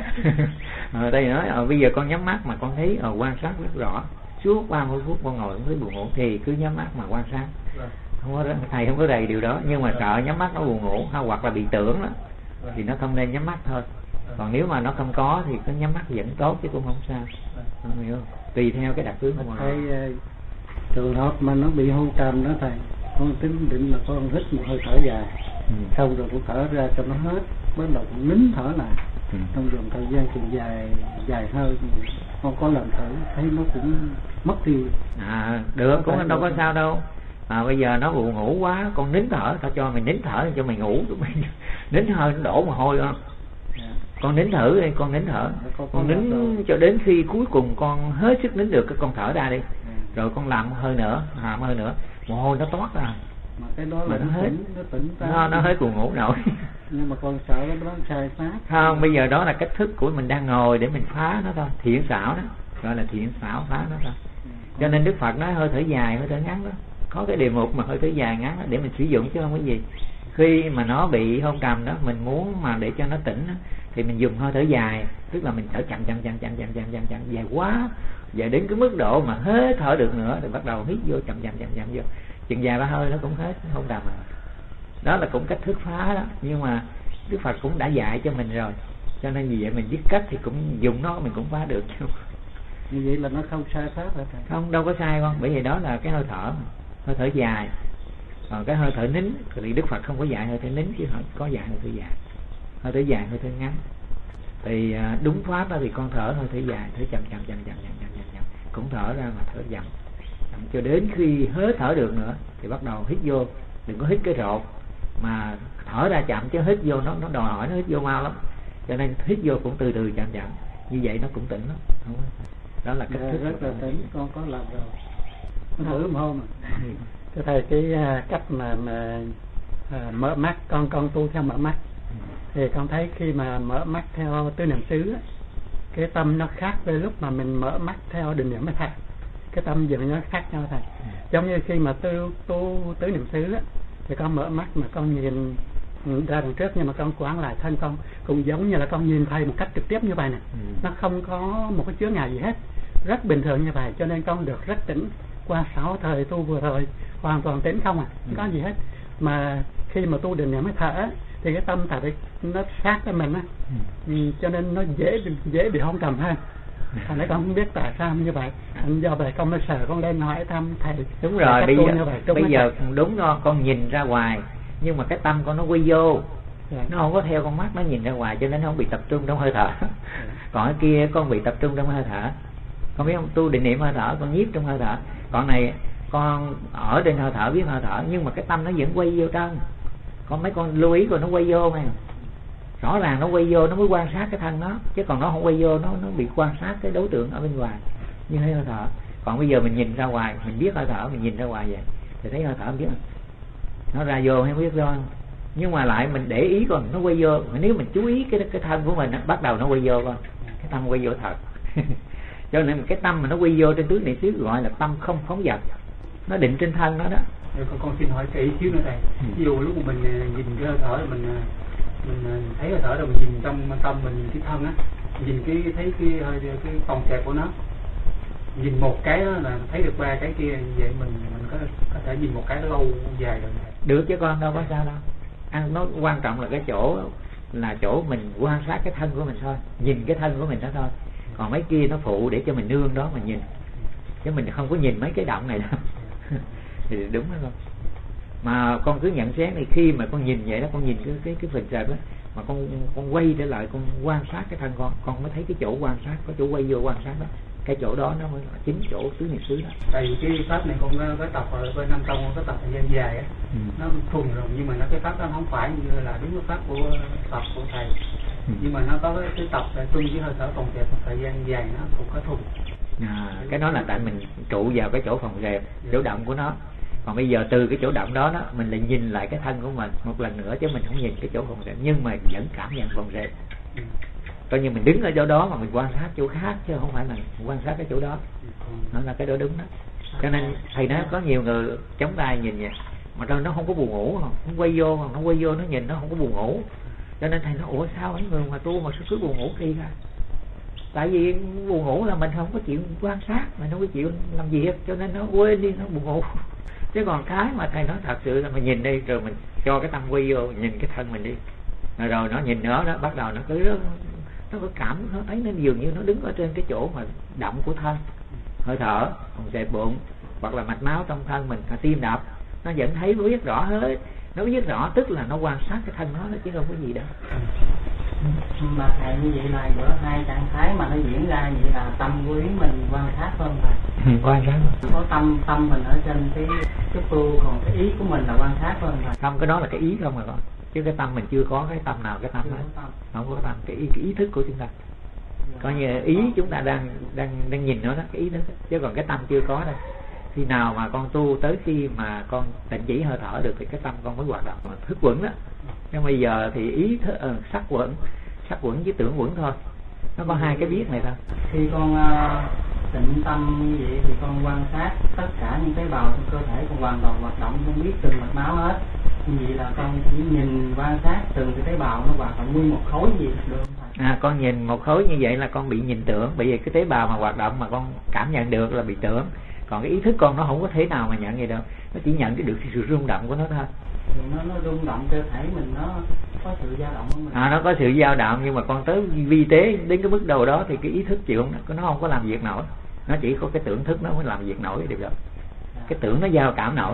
Đây nói bây giờ con nhắm mắt mà con thấy quan sát rất rõ, suốt 30 phút con ngồi không thấy buồn ngủ thì cứ nhắm mắt mà quan sát. Không có, thầy không có rầy điều đó, nhưng mà sợ nhắm mắt nó buồn ngủ hoặc là bị tưởng đó, thì nó không nên nhắm mắt thôi. Còn nếu mà nó không có thì cứ nhắm mắt vẫn tốt chứ cũng không sao. Hiểu không? Tùy theo cái đặc tướng của mình. Trường hợp mà nó bị hôn trầm đó thầy, con tính định là con hít một hơi thở dài, xong rồi con thở ra cho nó hết, bắt đầu con nín thở lại, trong vòng thời gian chừng dài hơi, con có làm thử thấy nó cũng mất đi. Được, cũng đâu có sao đâu. Bây giờ nó buồn ngủ quá, con nín thở, tao cho mày nín thở cho mày ngủ, nín hơi nó đổ mồ hôi không? Con nín thử đi, con nín thở, con nín cho đến khi cuối cùng con hết sức nín được, cái con thở ra đi, rồi con làm hơi nữa, mồ hôi nó toát ra, Mà cái đó là nó hết, nó tỉnh nó hết buồn ngủ nổi. Nhưng mà con sợ cái đó sai pháp. Không, bây giờ đó là cách thức của mình đang ngồi để mình phá nó thôi, thiện xảo đó, gọi là thiện xảo phá nó thôi. Cho nên Đức Phật nói hơi thở dài, hơi thở ngắn đó, có cái đề mục mà hơi thở dài ngắn đó để mình sử dụng chứ không có gì. Khi mà nó bị hôn trầm đó, mình muốn mà để cho nó tỉnh đó, thì mình dùng hơi thở dài, tức là mình thở chậm dài quá, dài đến cái mức độ mà hết thở được nữa thì bắt đầu hít vô chậm vô, chừng dài 3 hơi nó cũng hết hôn trầm rồi. Đó là cũng cách thức phá đó, nhưng mà Đức Phật cũng đã dạy cho mình rồi, cho nên vì vậy mình biết cách thì cũng dùng nó mình cũng phá được chứ. Như vậy là nó không sai pháp hả thầy? Không, đâu có sai con, bởi vì đó là cái hơi thở dài. Còn cái hơi thở nín thì Đức Phật không có dạy hơi thở nín, chứ có dạy hơi thở dài. Hơi thở dài, hơi thở ngắn. Thì đúng pháp đó thì con thở hơi thở dài, thở chậm, cũng thở ra mà thở chậm, cho đến khi hết thở được nữa thì bắt đầu hít vô. Đừng có hít cái rột mà thở ra chậm, chứ hít vô nó đòi hỏi nó hít vô mau lắm, cho nên hít vô cũng từ chậm, như vậy nó cũng tỉnh lắm. Đó là cách thức rất là tỉnh, con có làm rồi, con thử một hôm thưa thầy. Cái cách mà mở mắt, con tu theo mở mắt thì con thấy khi mà mở mắt theo tứ niệm xứ, cái tâm nó khác với lúc mà mình mở mắt theo định niệm với thầy. Cái tâm dường như nó khác nhau thầy. Giống như khi mà tu tứ niệm xứ thì con mở mắt mà con nhìn ra đằng trước, nhưng mà con quán lại thân con cũng giống như là con nhìn thầy một cách trực tiếp như vậy nè. Nó không có một cái chướng ngại gì hết, rất bình thường như vậy, cho nên con được rất tỉnh. Qua 6 thời tu vừa rồi hoàn toàn tỉnh không không có gì hết. Mà khi mà tu định niệm với thở thì cái tâm thầy nó sát với mình á, cho nên nó dễ bị hôn trầm hơn. Thành ra con không biết tại sao như vậy. Do vậy con mới sợ, con lên hỏi thăm thầy. Đúng rồi, bây giờ đúng rồi, con nhìn ra ngoài nhưng mà cái tâm con nó quy vô, nó không có theo con mắt, nó nhìn ra ngoài, cho nên nó không bị tập trung trong hơi thở. Còn cái kia con bị tập trung trong hơi thở. Con biết không, tu định niệm hơi thở, con nhiếp trong hơi thở. Còn này con ở trên hơi thở, biết hơi thở, nhưng mà cái tâm nó vẫn quay vô trong. Mấy con lưu ý rồi, nó quay vô này, rõ ràng nó quay vô, nó mới quan sát cái thân nó, chứ còn nó không quay vô, nó bị quan sát cái đối tượng ở bên ngoài như hơi thở. Còn bây giờ mình nhìn ra ngoài, mình biết hơi thở, mình nhìn ra ngoài vậy thì thấy hơi thở, mình biết nó ra vô hay không biết vô, nhưng mà lại mình để ý còn nó quay vô. Nếu mình chú ý cái thân của mình, bắt đầu nó quay vô con, cái tâm quay vô thật. Cho nên cái tâm mà nó quay vô trên tứ niệm xứ gọi là tâm không phóng dật, nó định trên thân nó đó. Con xin hỏi cái ý xíu nữa thầy. Ví dụ lúc mà mình nhìn cái hơi thở, mình thấy hơi thở rồi, mình nhìn trong tâm mình, nhìn cái thân á, nhìn thấy cái phòng xẹp của nó, nhìn một cái đó là thấy được 3 cái kia. Vậy mình có thể nhìn một cái lâu dài rồi. Được chứ con, đâu có sao đâu. Nó quan trọng là cái chỗ mình quan sát cái thân của mình thôi, nhìn cái thân của mình đó thôi. Còn mấy kia nó phụ để cho mình nương đó mà nhìn, chứ mình không có nhìn mấy cái động này đâu. Thì đúng đó không? Mà con cứ nhận xét này, khi mà con nhìn vậy đó, con nhìn cái phần sệt đó, mà con quay trở lại, con quan sát cái thân con mới thấy cái chỗ quan sát, có chỗ quay vô quan sát đó, cái chỗ đó nó mới là chính chỗ tứ niệm xứ đó. Tại vì cái pháp này con có tập ở bên Nam Tông, có tập thời gian dài á, nó thuần rồi, nhưng mà cái pháp đó không phải như là đúng cái pháp của tập của thầy. Nhưng mà nó có cái tập để tuân với hơi thở phòng xẹp một thời gian dài, nó cũng có thuần. Cái đó là tại mình trụ vào cái chỗ phòng xẹp, chỗ động của nó. Còn bây giờ từ cái chỗ động đó mình lại nhìn lại cái thân của mình một lần nữa, chứ mình không nhìn cái chỗ phòng xẹp, nhưng mà vẫn cảm nhận phòng xẹp. Coi như mình đứng ở chỗ đó mà mình quan sát chỗ khác, chứ không phải là quan sát cái chỗ đó. Nó là cái đó đúng đó. Cho nên thầy nói có nhiều người chống tay nhìn vậy mà nó không có buồn ngủ, nó quay vô nó nhìn, nó không có buồn ngủ. Cho nên thầy nói ủa sao ấy người mà tu mà cứ buồn ngủ kỳ ra? Tại vì buồn ngủ là mình không có chịu quan sát, mình không có chịu làm việc, cho nên nó quên đi, nó buồn ngủ. Chứ còn cái mà thầy nói thật sự là mình nhìn đi, rồi mình cho cái tâm quay vô, nhìn cái thân mình đi, rồi nó nhìn nữa đó, bắt đầu nó cứ nó có cảm, nó thấy nó dường như nó đứng ở trên cái chỗ mà động của thân, hơi thở, phòng xẹp bụng, hoặc là mạch máu trong thân mình, tim đập, nó vẫn thấy, nó biết rõ hết. Nó biết rõ tức là nó quan sát cái thân nó chứ không có gì đâu. Mà thầy như vậy là giữa hai trạng thái mà nó diễn ra vậy là tâm của ý mình quan sát hơn mà. Quan sát có tâm mình ở trên cái tu, còn cái ý của mình là quan sát hơn mà. Không, cái đó là cái ý không mà con, chứ cái tâm mình chưa có cái tâm nào, cái tâm đó không có tâm, cái ý thức của chúng ta. Coi như ý chúng ta đang nhìn nó đó, cái ý thức, chứ còn cái tâm chưa có đâu. Khi nào mà con tu tới khi mà con định chỉ hơi thở được thì cái tâm con mới hoạt động thức quẩn đó. Nhưng bây giờ thì ý sắc quẩn với tưởng quẩn thôi, nó có hai cái biết này thôi. Khi con tịnh tâm như vậy thì con quan sát tất cả những tế bào trong cơ thể con hoàn toàn hoạt động, không biết từng mạch máu hết. Như vậy là con chỉ nhìn quan sát từng cái tế bào nó hoạt động nguyên một khối gì được không thầy? Con nhìn một khối như vậy là con bị nhìn tưởng, bởi vì cái tế bào mà hoạt động mà con cảm nhận được là bị tưởng. Còn cái ý thức con nó không có thể nào mà nhận gì đâu, nó chỉ nhận được cái sự rung động của nó thôi. Thì nó rung động cơ thể mình, nó có sự dao động của mình. Nó có sự dao động, nhưng mà con tới vi tế đến cái mức độ đó thì cái ý thức chịu không, nó không có làm việc nổi. Nó chỉ có cái tưởng thức nó mới làm việc nổi được rồi. Cái tưởng nó giao cảm nổi.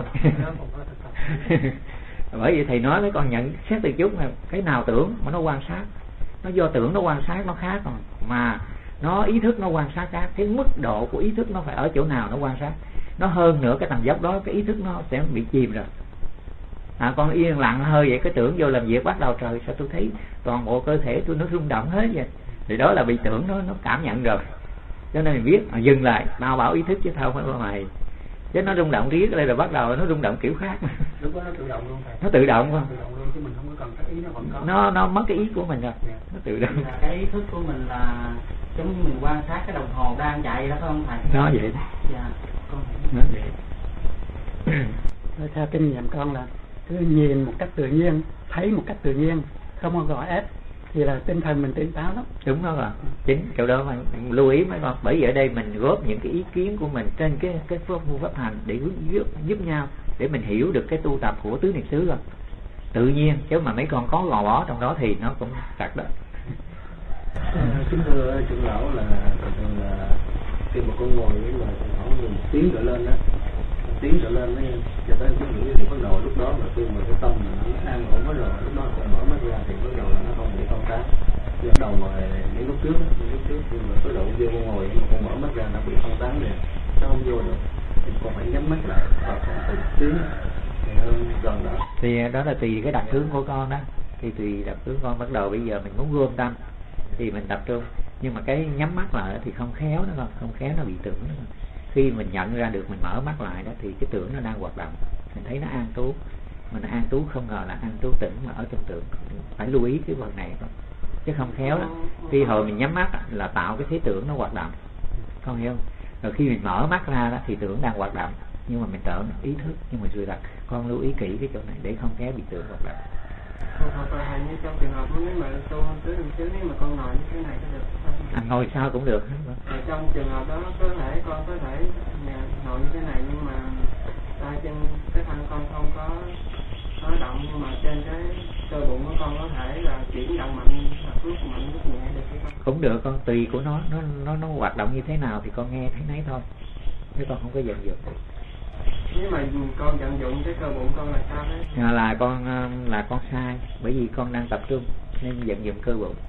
Bởi vì thầy nói với con nhận xét từ chút là cái nào tưởng mà nó quan sát, nó do tưởng nó quan sát nó khác, còn mà nó ý thức nó quan sát khác. Cái mức độ của ý thức nó phải ở chỗ nào nó quan sát, nó hơn nữa cái tầng dốc đó cái ý thức nó sẽ bị chìm rồi. Con yên lặng hơi vậy, cái tưởng vô làm việc bắt đầu trời sao tôi thấy toàn bộ cơ thể tôi nó rung động hết vậy, thì đó là bị tưởng nó cảm nhận rồi. Cho nên mình biết dừng lại, tao bảo ý thức chứ tao phải có mày. Chứ nó rung động riết đây là bắt đầu nó rung động kiểu khác. Lúc đó nó tự động luôn thầy. Nó tự động không? Tự động luôn chứ mình không có cần cái ý nó vẫn có. Nó mất cái ý của mình rồi. Nó tự động. Cái ý thức của mình là giống như mình quan sát cái đồng hồ đang chạy đó phải không thầy? Nó vậy đó. Dạ, con nó vậy. Theo kinh nghiệm con là cứ nhìn một cách tự nhiên, thấy một cách tự nhiên, không có gò ép thì là tinh thần mình tỉnh táo lắm. Đúng đó rồi. Chính chỗ đó mà lưu ý mấy con. Bởi vì ở đây mình góp những cái ý kiến của mình trên cái pháp hành để giúp nhau, để mình hiểu được cái tu tập của tứ niệm xứ rồi. Tự nhiên, chứ mà mấy con có gò bó trong đó thì nó cũng trật đó. Kính thưa trưởng lão là thường là khi mà con ngồi với mà khoảng một tiếng trở lên đó, nó cho tới cái nghĩ thì bắt đầu lúc đó là khi mà cái tâm mình nó an ổn rồi, lúc đó con mở mắt ra thì bắt đầu là nó không bị phân tán. Bắt đầu mà những lúc trước khi mà cái độ vô con ngồi mà con mở mắt ra nó bị phân tán rồi, nó không vô được thì con phải nhắm mắt lại và khoảng từ tiếng thì hơn gần đó. Thì đó là tùy cái đặc tướng của con đó. Thì tùy đặc tướng con, bắt đầu bây giờ mình muốn gom tâm thì mình tập trung, nhưng mà cái nhắm mắt lại thì không khéo nữa, không khéo nó bị tưởng nữa. Khi mình nhận ra được mình mở mắt lại đó thì cái tưởng nó đang hoạt động, mình thấy nó an trú, mình an trú không ngờ là an trú tỉnh mà ở trong tưởng. Phải lưu ý cái phần này thôi, chứ không khéo đó. Khi hồi mình nhắm mắt là tạo cái thế tưởng nó hoạt động, con hiểu không? Rồi khi mình mở mắt ra đó thì tưởng đang hoạt động, nhưng mà mình tưởng ý thức, nhưng mà sự thật con lưu ý kỹ cái chỗ này để không khéo bị tưởng hoạt động. Thầy, như trong trường hợp nếu mà tu tứ niệm xứ, nếu mà con ngồi như thế này có được không? Ngồi sao cũng được. Trong trường hợp đó con có thể ngồi như thế này, nhưng mà tay chân cái thân con không có động, nhưng mà trên cái cơ bụng của con có thể là chuyển động mạnh, lúc mạnh lúc nhẹ được hay không? Cũng được con, tùy của nó hoạt động như thế nào thì con nghe thấy nấy thôi, chứ con không có vận dụng. Nếu mà con vận dụng cái cơ bụng con là sao đấy? Là con sai, bởi vì con đang tập trung nên vận dụng cơ bụng.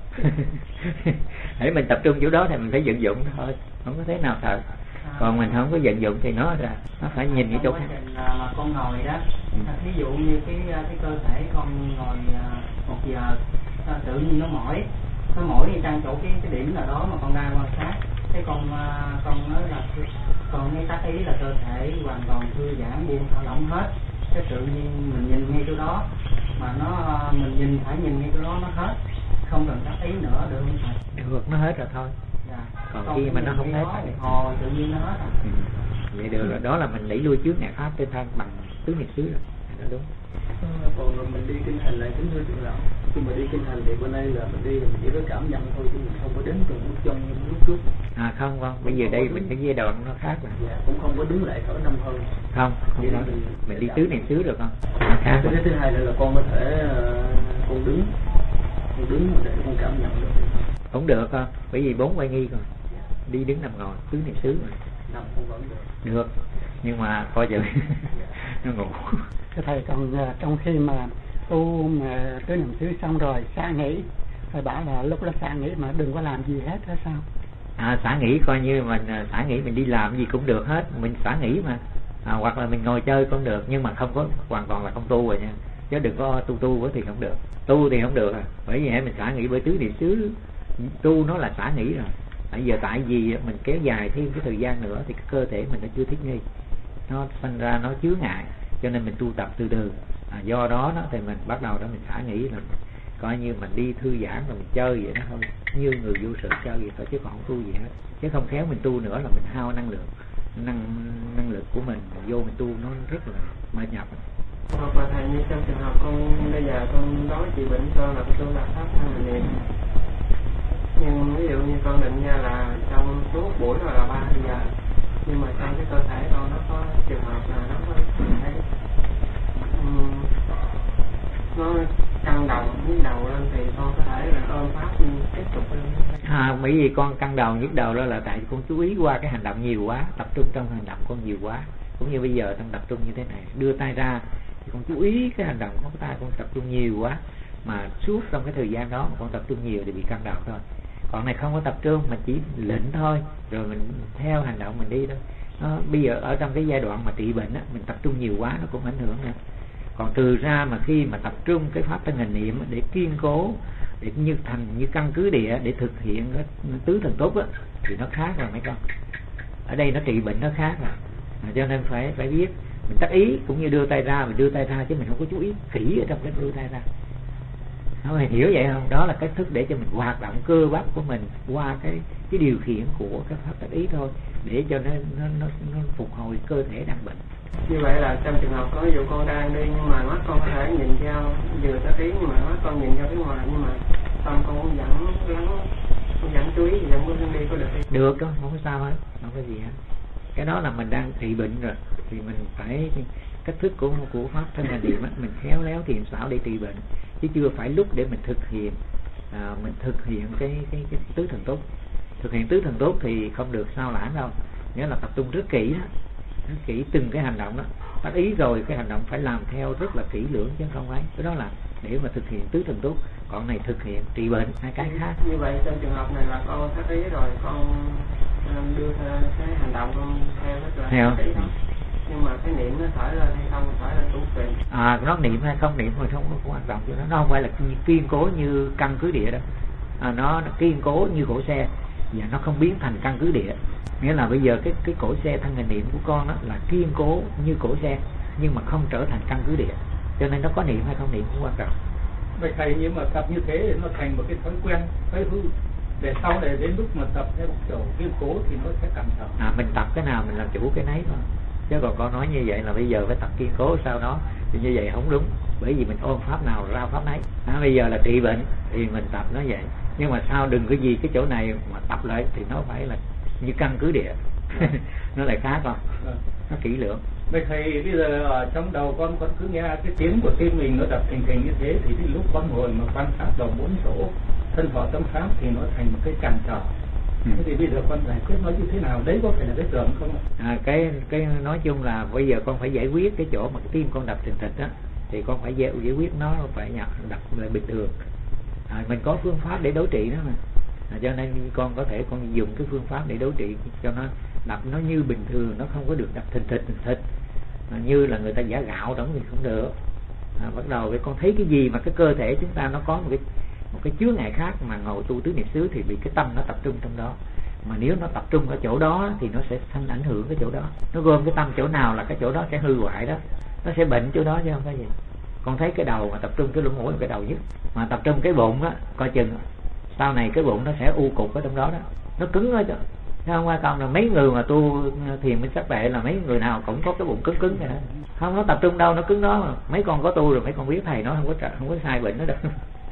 Hãy mình tập trung chỗ đó thì mình phải vận dụng thôi, không có thế nào thật. Còn mình không có vận dụng thì nó phải nhìn cái chỗ khác. Mà con ngồi đó, ví dụ như cái cơ thể con ngồi 1 giờ, tự nhiên nó mỏi đi sang chỗ cái điểm nào đó mà con đang quan sát, cái con nói là con nghe tác ý là cơ thể hoàn toàn thư giãn, buông thả lỏng hết. Cái tự nhiên mình nhìn ngay chỗ đó, mà mình phải nhìn ngay chỗ đó nó hết, không cần tác ý nữa, được không thầy? Được, nó hết rồi thôi. Dạ. Còn khi mà nó không hết thì hồi tự nhiên nó hết rồi. Vậy được rồi, đó là mình đẩy lui trước ngại pháp trên thân bằng tứ niệm xứ rồi. Đó đúng. Còn mình đi kinh hành lại kính thưa trưởng lão, khi mà đi kinh hành thì bên đây là mình đi mình chỉ có cảm nhận thôi, chứ mình không có đến từng bước trong bước trước. Không, bây giờ đây mình cái giai đoạn nó khác rồi. Dạ, cũng không có đứng lại thở 5 hơi. Không đó. Mình đi tứ niệm xứ được không? Cái thứ hai nữa là con có thể con đứng để con cảm nhận được. Cũng được không? Bởi vì 4 quay nghi rồi. Đi đứng nằm ngồi tứ niệm xứ rồi. Nằm cũng vẫn được. Được, nhưng mà coi chừng nó ngủ. Thầy, còn trong khi mà tu mà tứ niệm xứ xong rồi xả nghỉ, thầy bảo là lúc đó xả nghỉ mà đừng có làm gì hết hay sao? Xả nghỉ coi như mình xả nghỉ mình đi làm gì cũng được hết, mình xả nghỉ mà. Hoặc là mình ngồi chơi cũng được, nhưng mà không có hoàn toàn là không tu rồi nha, chứ đừng có tu thì không được. Tu thì không được bởi vì mình xả nghỉ bởi tứ niệm xứ. Tu nó là xả nghỉ rồi. Bây giờ tại vì mình kéo dài thêm cái thời gian nữa thì cái cơ thể mình nó chưa thích nghi, nó sinh ra nó chướng ngại, cho nên mình tu tập từ từ. Do đó thì mình bắt đầu đó mình thả nghĩ là coi như mình đi thư giãn rồi mình chơi vậy đó thôi, như người vô sự chơi vậy thôi, chứ còn không tu gì hết. Chứ không khéo mình tu nữa là mình hao năng lượng, năng lực của mình vô mình tu nó rất là mệt nhọc. Hoặc là thầy, như trong trường hợp con bây giờ con nói trị bệnh con là con tu là pháp thân niệm, nhưng ví dụ như con định ra là trong suốt buổi rồi là 3 giờ, nhưng mà trong cái cơ thể con nó có trường hợp là nó có thấy nó căng đầu nhức đầu lên thì con có thể là ôm pháp tiếp tục lên. Bởi vì con căng đầu nhức đầu đó là tại con chú ý qua cái hành động nhiều quá, tập trung trong hành động con nhiều quá. Cũng như bây giờ con tập trung như thế này, đưa tay ra thì con chú ý cái hành động của tay con tập trung nhiều quá, mà suốt trong cái thời gian đó mà con tập trung nhiều thì bị căng đầu thôi. Còn này không có tập trung mà chỉ lệnh thôi, rồi mình theo hành động mình đi thôi. Bây giờ ở trong cái giai đoạn mà trị bệnh á, mình tập trung nhiều quá nó cũng ảnh hưởng nữa. Còn từ ra mà khi mà tập trung cái pháp thân hành niệm để kiên cố, để như căn cứ địa để thực hiện cái tứ thần tốt á, thì nó khác rồi mấy con. Ở đây nó trị bệnh nó khác rồi. Cho nên phải biết mình tác ý, cũng như đưa tay ra mình đưa tay ra, chứ mình không có chú ý kỹ ở trong cái đưa tay ra. Nó hiểu vậy không? Đó là cách thức để cho mình hoạt động cơ bắp của mình qua cái điều khiển của cái pháp tác ý thôi, để cho nó phục hồi cơ thể đang bệnh. Như vậy là trong trường hợp có ví dụ con đang đi nhưng mà mắt con có thể nhìn theo vừa tác ý, nhưng mà mắt con nhìn theo phía ngoài, nhưng mà tâm con cũng vẫn chú ý thì vẫn muốn đi, có được đi? Được đó, không có sao hết, không có gì hết. Cái đó là mình đang trị bệnh rồi thì mình phải cách thức của pháp thân hành niệm á, mình khéo léo thiện xảo để trị bệnh, chứ chưa phải lúc để mình thực hiện cái tứ thần tốt. Thực hiện tứ thần tốt thì không được sao lãng đâu, nghĩa là tập trung rất kỹ đó, rất kỹ từng cái hành động đó, tác ý rồi cái hành động phải làm theo rất là kỹ lưỡng chứ không phải. Cái đó là để mà thực hiện tứ thần tốt, còn này thực hiện trị bệnh, hai cái khác. Như vậy trong trường hợp này là con tác ý rồi con đưa cái hành động con theo rất là kỹ thôi, nhưng mà cái niệm nó thở lên hay không phải là chủ quyền. Nó niệm hay không niệm thôi không có quan trọng, nó không phải là kiên cố như căn cứ địa đó. Nó kiên cố như cổ xe và nó không biến thành căn cứ địa. Nghĩa là bây giờ cái cổ xe thân hành niệm của con đó là kiên cố như cổ xe nhưng mà không trở thành căn cứ địa, cho nên nó có niệm hay không niệm không quan trọng. Vậy thầy, nhưng mà tập như thế nó thành một cái thói quen, thói hư, để sau này đến lúc mà tập theo kiểu kiên cố thì nó sẽ cẩn thận. Mình tập cái nào mình làm chủ cái nấy thôi, chứ còn con nói như vậy là bây giờ phải tập kiên cố sau đó thì như vậy không đúng, bởi vì mình ôm pháp nào ra pháp nấy. Bây giờ là trị bệnh thì mình tập nó vậy, nhưng mà sao đừng cái gì cái chỗ này mà tập lại thì nó phải là như căn cứ địa. Nó lại khác không? Nó kỹ lưỡng. Vậy thầy, bây giờ ở trong đầu con cứ nghe cái tiếng của tim mình nó đập thình thình như thế, thì lúc con ngồi mà quan sát đầu 4 chỗ thân thọ tâm pháp thì nó thành một cái cản trở. Thế thì bây giờ con giải quyết nó như thế nào? Đấy có phải là cái tưởng không ạ? Cái nói chung là bây giờ con phải giải quyết cái chỗ mà cái tim con đập thình thịch đó, thì con phải giải quyết nó phải đập lại bình thường. Mình có phương pháp để đối trị đó mà. Cho nên con có thể con dùng cái phương pháp để đối trị cho nó đập nó như bình thường, nó không có được đập thình thịch như là người ta giả gạo đó thì không được. Bắt đầu con thấy cái gì mà cái cơ thể chúng ta nó có một cái chướng ngại khác mà ngồi tu tứ niệm xứ thì bị cái tâm nó tập trung trong đó, mà nếu nó tập trung ở chỗ đó thì nó sẽ thành ảnh hưởng cái chỗ đó, nó gom cái tâm chỗ nào là cái chỗ đó sẽ hư hoại đó, nó sẽ bệnh chỗ đó chứ không có gì. Con thấy cái đầu mà tập trung cái lỗ mũi là cái đầu nhất, mà tập trung cái bụng á, coi chừng sau này cái bụng nó sẽ u cục ở trong đó đó, nó cứng đó chứ. Không qua con là mấy người mà tu thiền minh sắc tuệ là mấy người nào cũng có cái bụng cứng vậy đó, không nó tập trung đâu nó cứng đó mà. Mấy con có tu rồi mấy con biết thầy nói không có sai bệnh đó đâu.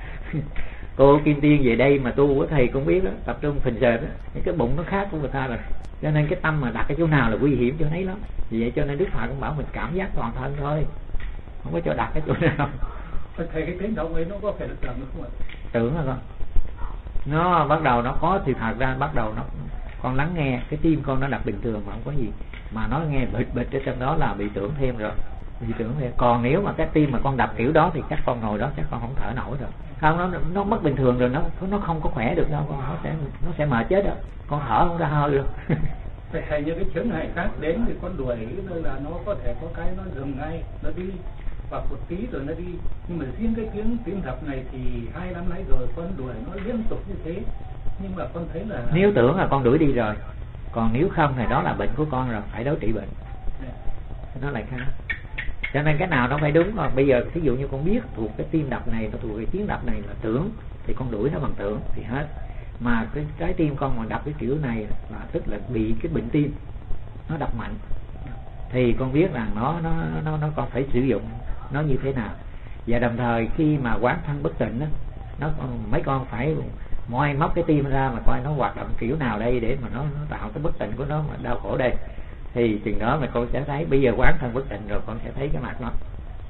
Cô Kim Tiên về đây mà tu của thầy cũng biết đó, tập trung phình sệt đó, cái bụng nó khác của người ta rồi, cho nên cái tâm mà đặt cái chỗ nào là nguy hiểm chỗ nấy lắm. Vì vậy cho nên Đức Phật cũng bảo mình cảm giác toàn thân thôi, không có cho đặt cái chỗ nào. Thầy, cái tiếng động ấy nó có phải là tưởng không ạ? Tưởng hả con? Nó bắt đầu nó có thì thật ra bắt đầu nó con lắng nghe cái tim con nó đập bình thường mà không có gì, mà nó nghe bịch ở trong đó là bị tưởng thêm rồi, bị tưởng thêm. Còn nếu mà cái tim mà con đập kiểu đó thì chắc con ngồi đó chắc con không thở nổi rồi, không nó mất bình thường rồi, nó không có khỏe được đâu con, nó sẽ mệt chết đó, con thở không ra hơi được. Thầy, như cái chướng ngại khác đến thì con đuổi nơi là nó có thể có cái nó dừng ngay, nó đi và một tí rồi nó đi, nhưng mà riêng cái tiếng đập này thì 2 năm nay rồi con đuổi nó liên tục như thế, nhưng mà con thấy là nếu tưởng là con đuổi đi rồi, còn nếu không thì đó là bệnh của con rồi, phải đối trị bệnh. nó lại khác. Cho nên cái nào nó phải đúng. Còn bây giờ ví dụ như con biết thuộc cái tim đập này, nó thuộc cái tiếng đập này là tưởng, thì con đuổi nó bằng tưởng thì hết. Mà cái trái tim con mà đập cái kiểu này là tức là bị cái bệnh tim nó đập mạnh, thì con biết rằng nó còn phải sử dụng nó như thế nào. Và đồng thời khi mà quán thân bất tịnh nó mấy con phải moi móc cái tim ra mà coi nó hoạt động kiểu nào đây để mà nó tạo cái bất tịnh của nó mà đau khổ đây, thì chừng đó mà con sẽ thấy. Bây giờ quán thân bất tịnh rồi con sẽ thấy cái mặt nó.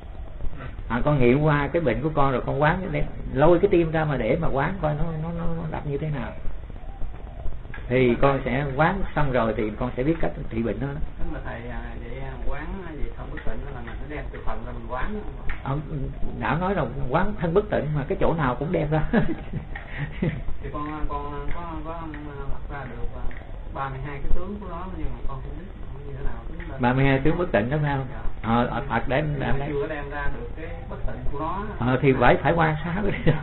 Con nghiệm qua cái bệnh của con rồi con quán lôi cái tim ra mà để mà quán coi nó đập như thế nào, thì con sẽ quán xong rồi thì con sẽ biết cách trị bệnh nó. Nếu mà thầy vậy quán gì thân bất tịnh là mình phải đem từ phần ra mình quán. Đã nói rồi, quán thân bất tịnh mà cái chỗ nào cũng đem ra. Thì con có lập ra được 32 cái tướng của nó, nhưng mà con không biết như thế nào. 32 tướng bất tịnh đó phải không? Ở Phật để chưa đem ra được cái bất tịnh của nó. Thì phải quan sát.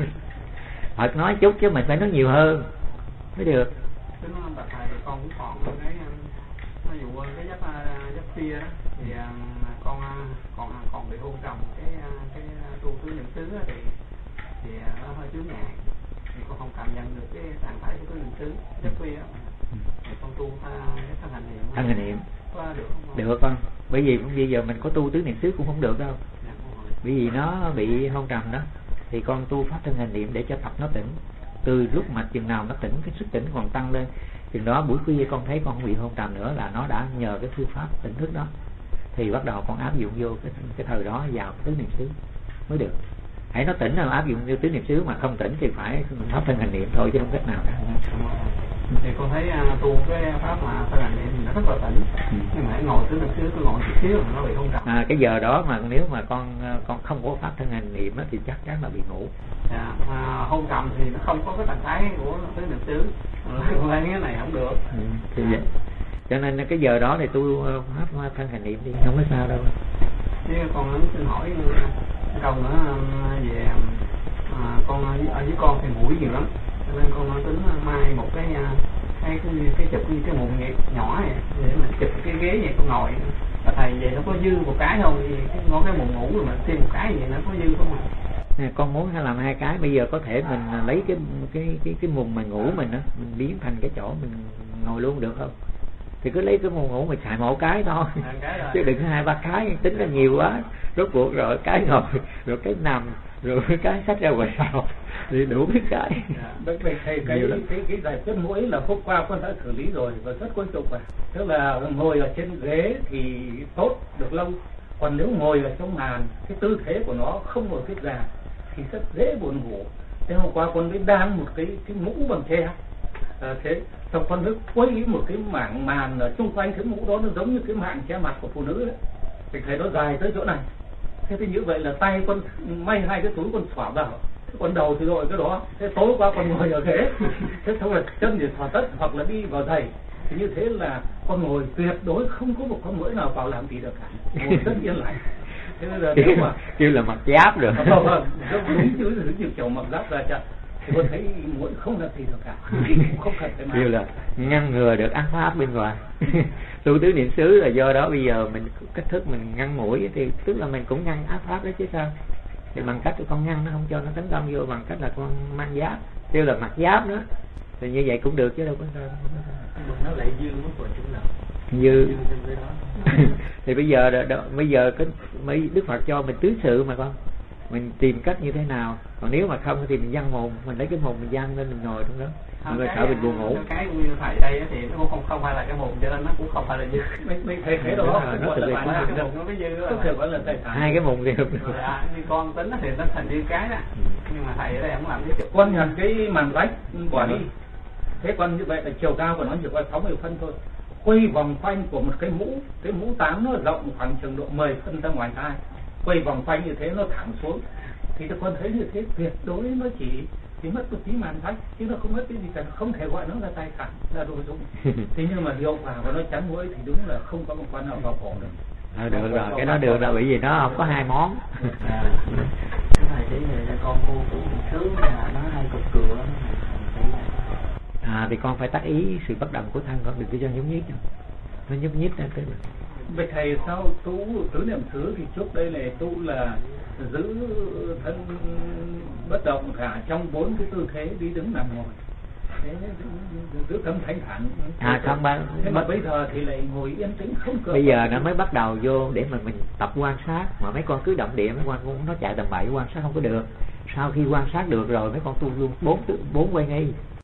Phật nói chút chứ mình phải nói nhiều hơn mới được. Tính nó bạch thầy thì con cũng còn cái ví dụ cái giấc kia đó, thì con còn bị hôn trầm cái tu tứ niệm xứ thì nó hơi chướng ngại, thì con không cảm nhận được cái trạng thái của tứ niệm xứ giấc kia. Thì con tu cái thân hành niệm có được không? Được con, bởi vì bây giờ mình có tu tứ niệm xứ cũng không được đâu. Bởi vì nó bị hôn trầm đó, thì con tu pháp thân hành niệm để cho tập nó tỉnh. Từ lúc mà chừng nào nó tỉnh, cái sức tỉnh còn tăng lên, chừng đó buổi khuya con thấy con không bị hôn trầm nữa, là nó đã nhờ cái phương pháp tỉnh thức đó, thì bắt đầu con áp dụng vô cái thời đó vào tứ niệm xứ mới được. Hãy nó tỉnh là áp dụng vô tứ niệm xứ, mà không tỉnh thì phải pháp thân hành niệm thôi chứ không cách nào cả. Thì con thấy tu cái pháp mà thân hành niệm thì nó rất là tỉnh, nhưng mà hãy ngồi tứ niệm xứ, tôi ngồi chút xíu là nó bị hôn trầm. Cái giờ đó mà nếu mà con không có pháp thân hành niệm thì chắc chắn là bị ngủ. Hôn trầm thì nó không có cái trạng thái của tứ niệm xứ, con thấy cái này không được. Thì vậy. Cho nên cái giờ đó thì tu pháp thân hành niệm đi, không có sao đâu. Chứ con xin hỏi câu nữa về con ở với con thì mũi nhiều lắm, cho nên con tính mai một cái chụp cái mụn nhỏ này để mà chụp cái ghế vậy con ngồi. Và thầy vậy nó có dư một cái không? Ngó cái mụn ngủ rồi mà thêm một cái vậy nó có dư không ạ? Con muốn làm hai cái. Bây giờ có thể mình lấy cái mùng mà ngủ mình á, mình biến thành cái chỗ mình ngồi luôn được không? Thì cứ lấy cái mùng ngủ mình xài một cái thôi, chứ đừng 2-3 cái, tính ra nhiều quá. Rốt cuộc rồi cái ngồi, rồi cái nằm, rồi cái xách ra ngoài sau, thì đủ cái. Vậy thầy cái giải quyết mũi là hôm qua con đã xử lý rồi và rất quan trọng rồi. Tức là ngồi ở trên ghế thì tốt được lâu, còn nếu ngồi ở trong màn, cái tư thế của nó không ngồi kết già thì rất dễ buồn ngủ. Thế hôm qua con mới đan một cái mũ bằng tre, thế xong con mới quay một cái mảng màn ở xung quanh cái mũ đó, nó giống như cái mảng che mặt của phụ nữ đấy, thì thấy nó dài tới chỗ này. Thế thì như vậy là tay con may hai cái túi con xỏ vào, còn đầu thì rồi cái đó. Thế tối qua con ngồi ở ghế, thế xong rồi chân thì thò tất hoặc là đi vào giày, thì như thế là con ngồi tuyệt đối không có một con muỗi nào vào làm gì được cả, ngồi rất yên lặng. Thế nên là nếu mà kêu là mặc giáp được. Đúng chứ, như kiểu mặc giáp ra chợ thì con thấy muỗi không làm gì được cả, không cần phải kêu là ngăn ngừa được ác pháp bên ngoài. Tu tứ niệm xứ là do đó bây giờ mình cách thức mình ngăn mũi thì tức là mình cũng ngăn ác pháp đó chứ sao. Thì bằng cách con ngăn nó không cho nó tấn công vô, bằng cách là con mang giáp, kêu là mặc giáp nữa, thì như vậy cũng được chứ đâu có sao. Nó lại dư mất rồi chỗ nào? Dư. Thì bây giờ mấy Đức Phật cho mình tứ sự mà con, mình tìm cách như thế nào. Còn nếu mà không thì mình văng mồm, mình lấy cái mồm mình văng lên mình ngồi trong đó, người sợ mình buồn ngủ. Cái như thầy đây thì nó không phải là cái mồm, cho nên nó cũng không phải là dư. Mình thấy cái đó nó tự cái mồm nó cái dư không thể gọi là tài sản. Hai cái mồm thì hợp. Như con tính thì nó thành dư cái đó, nhưng mà thầy ở đây không làm cái con nhặt cái màn vách bỏ đi. Thế còn như vậy là chiều cao của nó chỉ có 60 phân thôi. Quay vòng quanh của một cái mũ tán nó rộng khoảng chừng độ 10 phân ra ngoài tai, quay vòng quanh như thế nó thẳng xuống, thì tôi con thấy như thế tuyệt đối nó chỉ mất một tí màn vách chứ nó không mất cái gì cả, không thể gọi nó là tài sản, là đồ dụng. Thế nhưng mà hiệu quả của nó chắn mũi thì đúng là không có một con nào vào cổ được. Được rồi, cái đó được rồi, bởi vì nó không có hai món. Cái thầy chỉ là con cô sướng là nó hay cục cửa. Thì con phải tác ý sự bất động của thân con, đừng cứ cho nhúc nhích, nó nhúc nhích ra cái Vậy thầy sao tu tứ niệm xứ thì trước đây là tu là giữ thân bất động cả trong 4 cái tư thế đi đứng nằm ngồi, giữ tâm thanh thản. Không bạn. Thế mà bây giờ thì lại ngồi yên tĩnh không cơ. Bây giờ nó mới bắt đầu vô để mà mình tập quan sát, mà mấy con cứ động địa, mấy con nó chạy tầm bậy quan sát không có được. Sau khi quan sát được rồi mấy con tu luôn 4 quay nghi.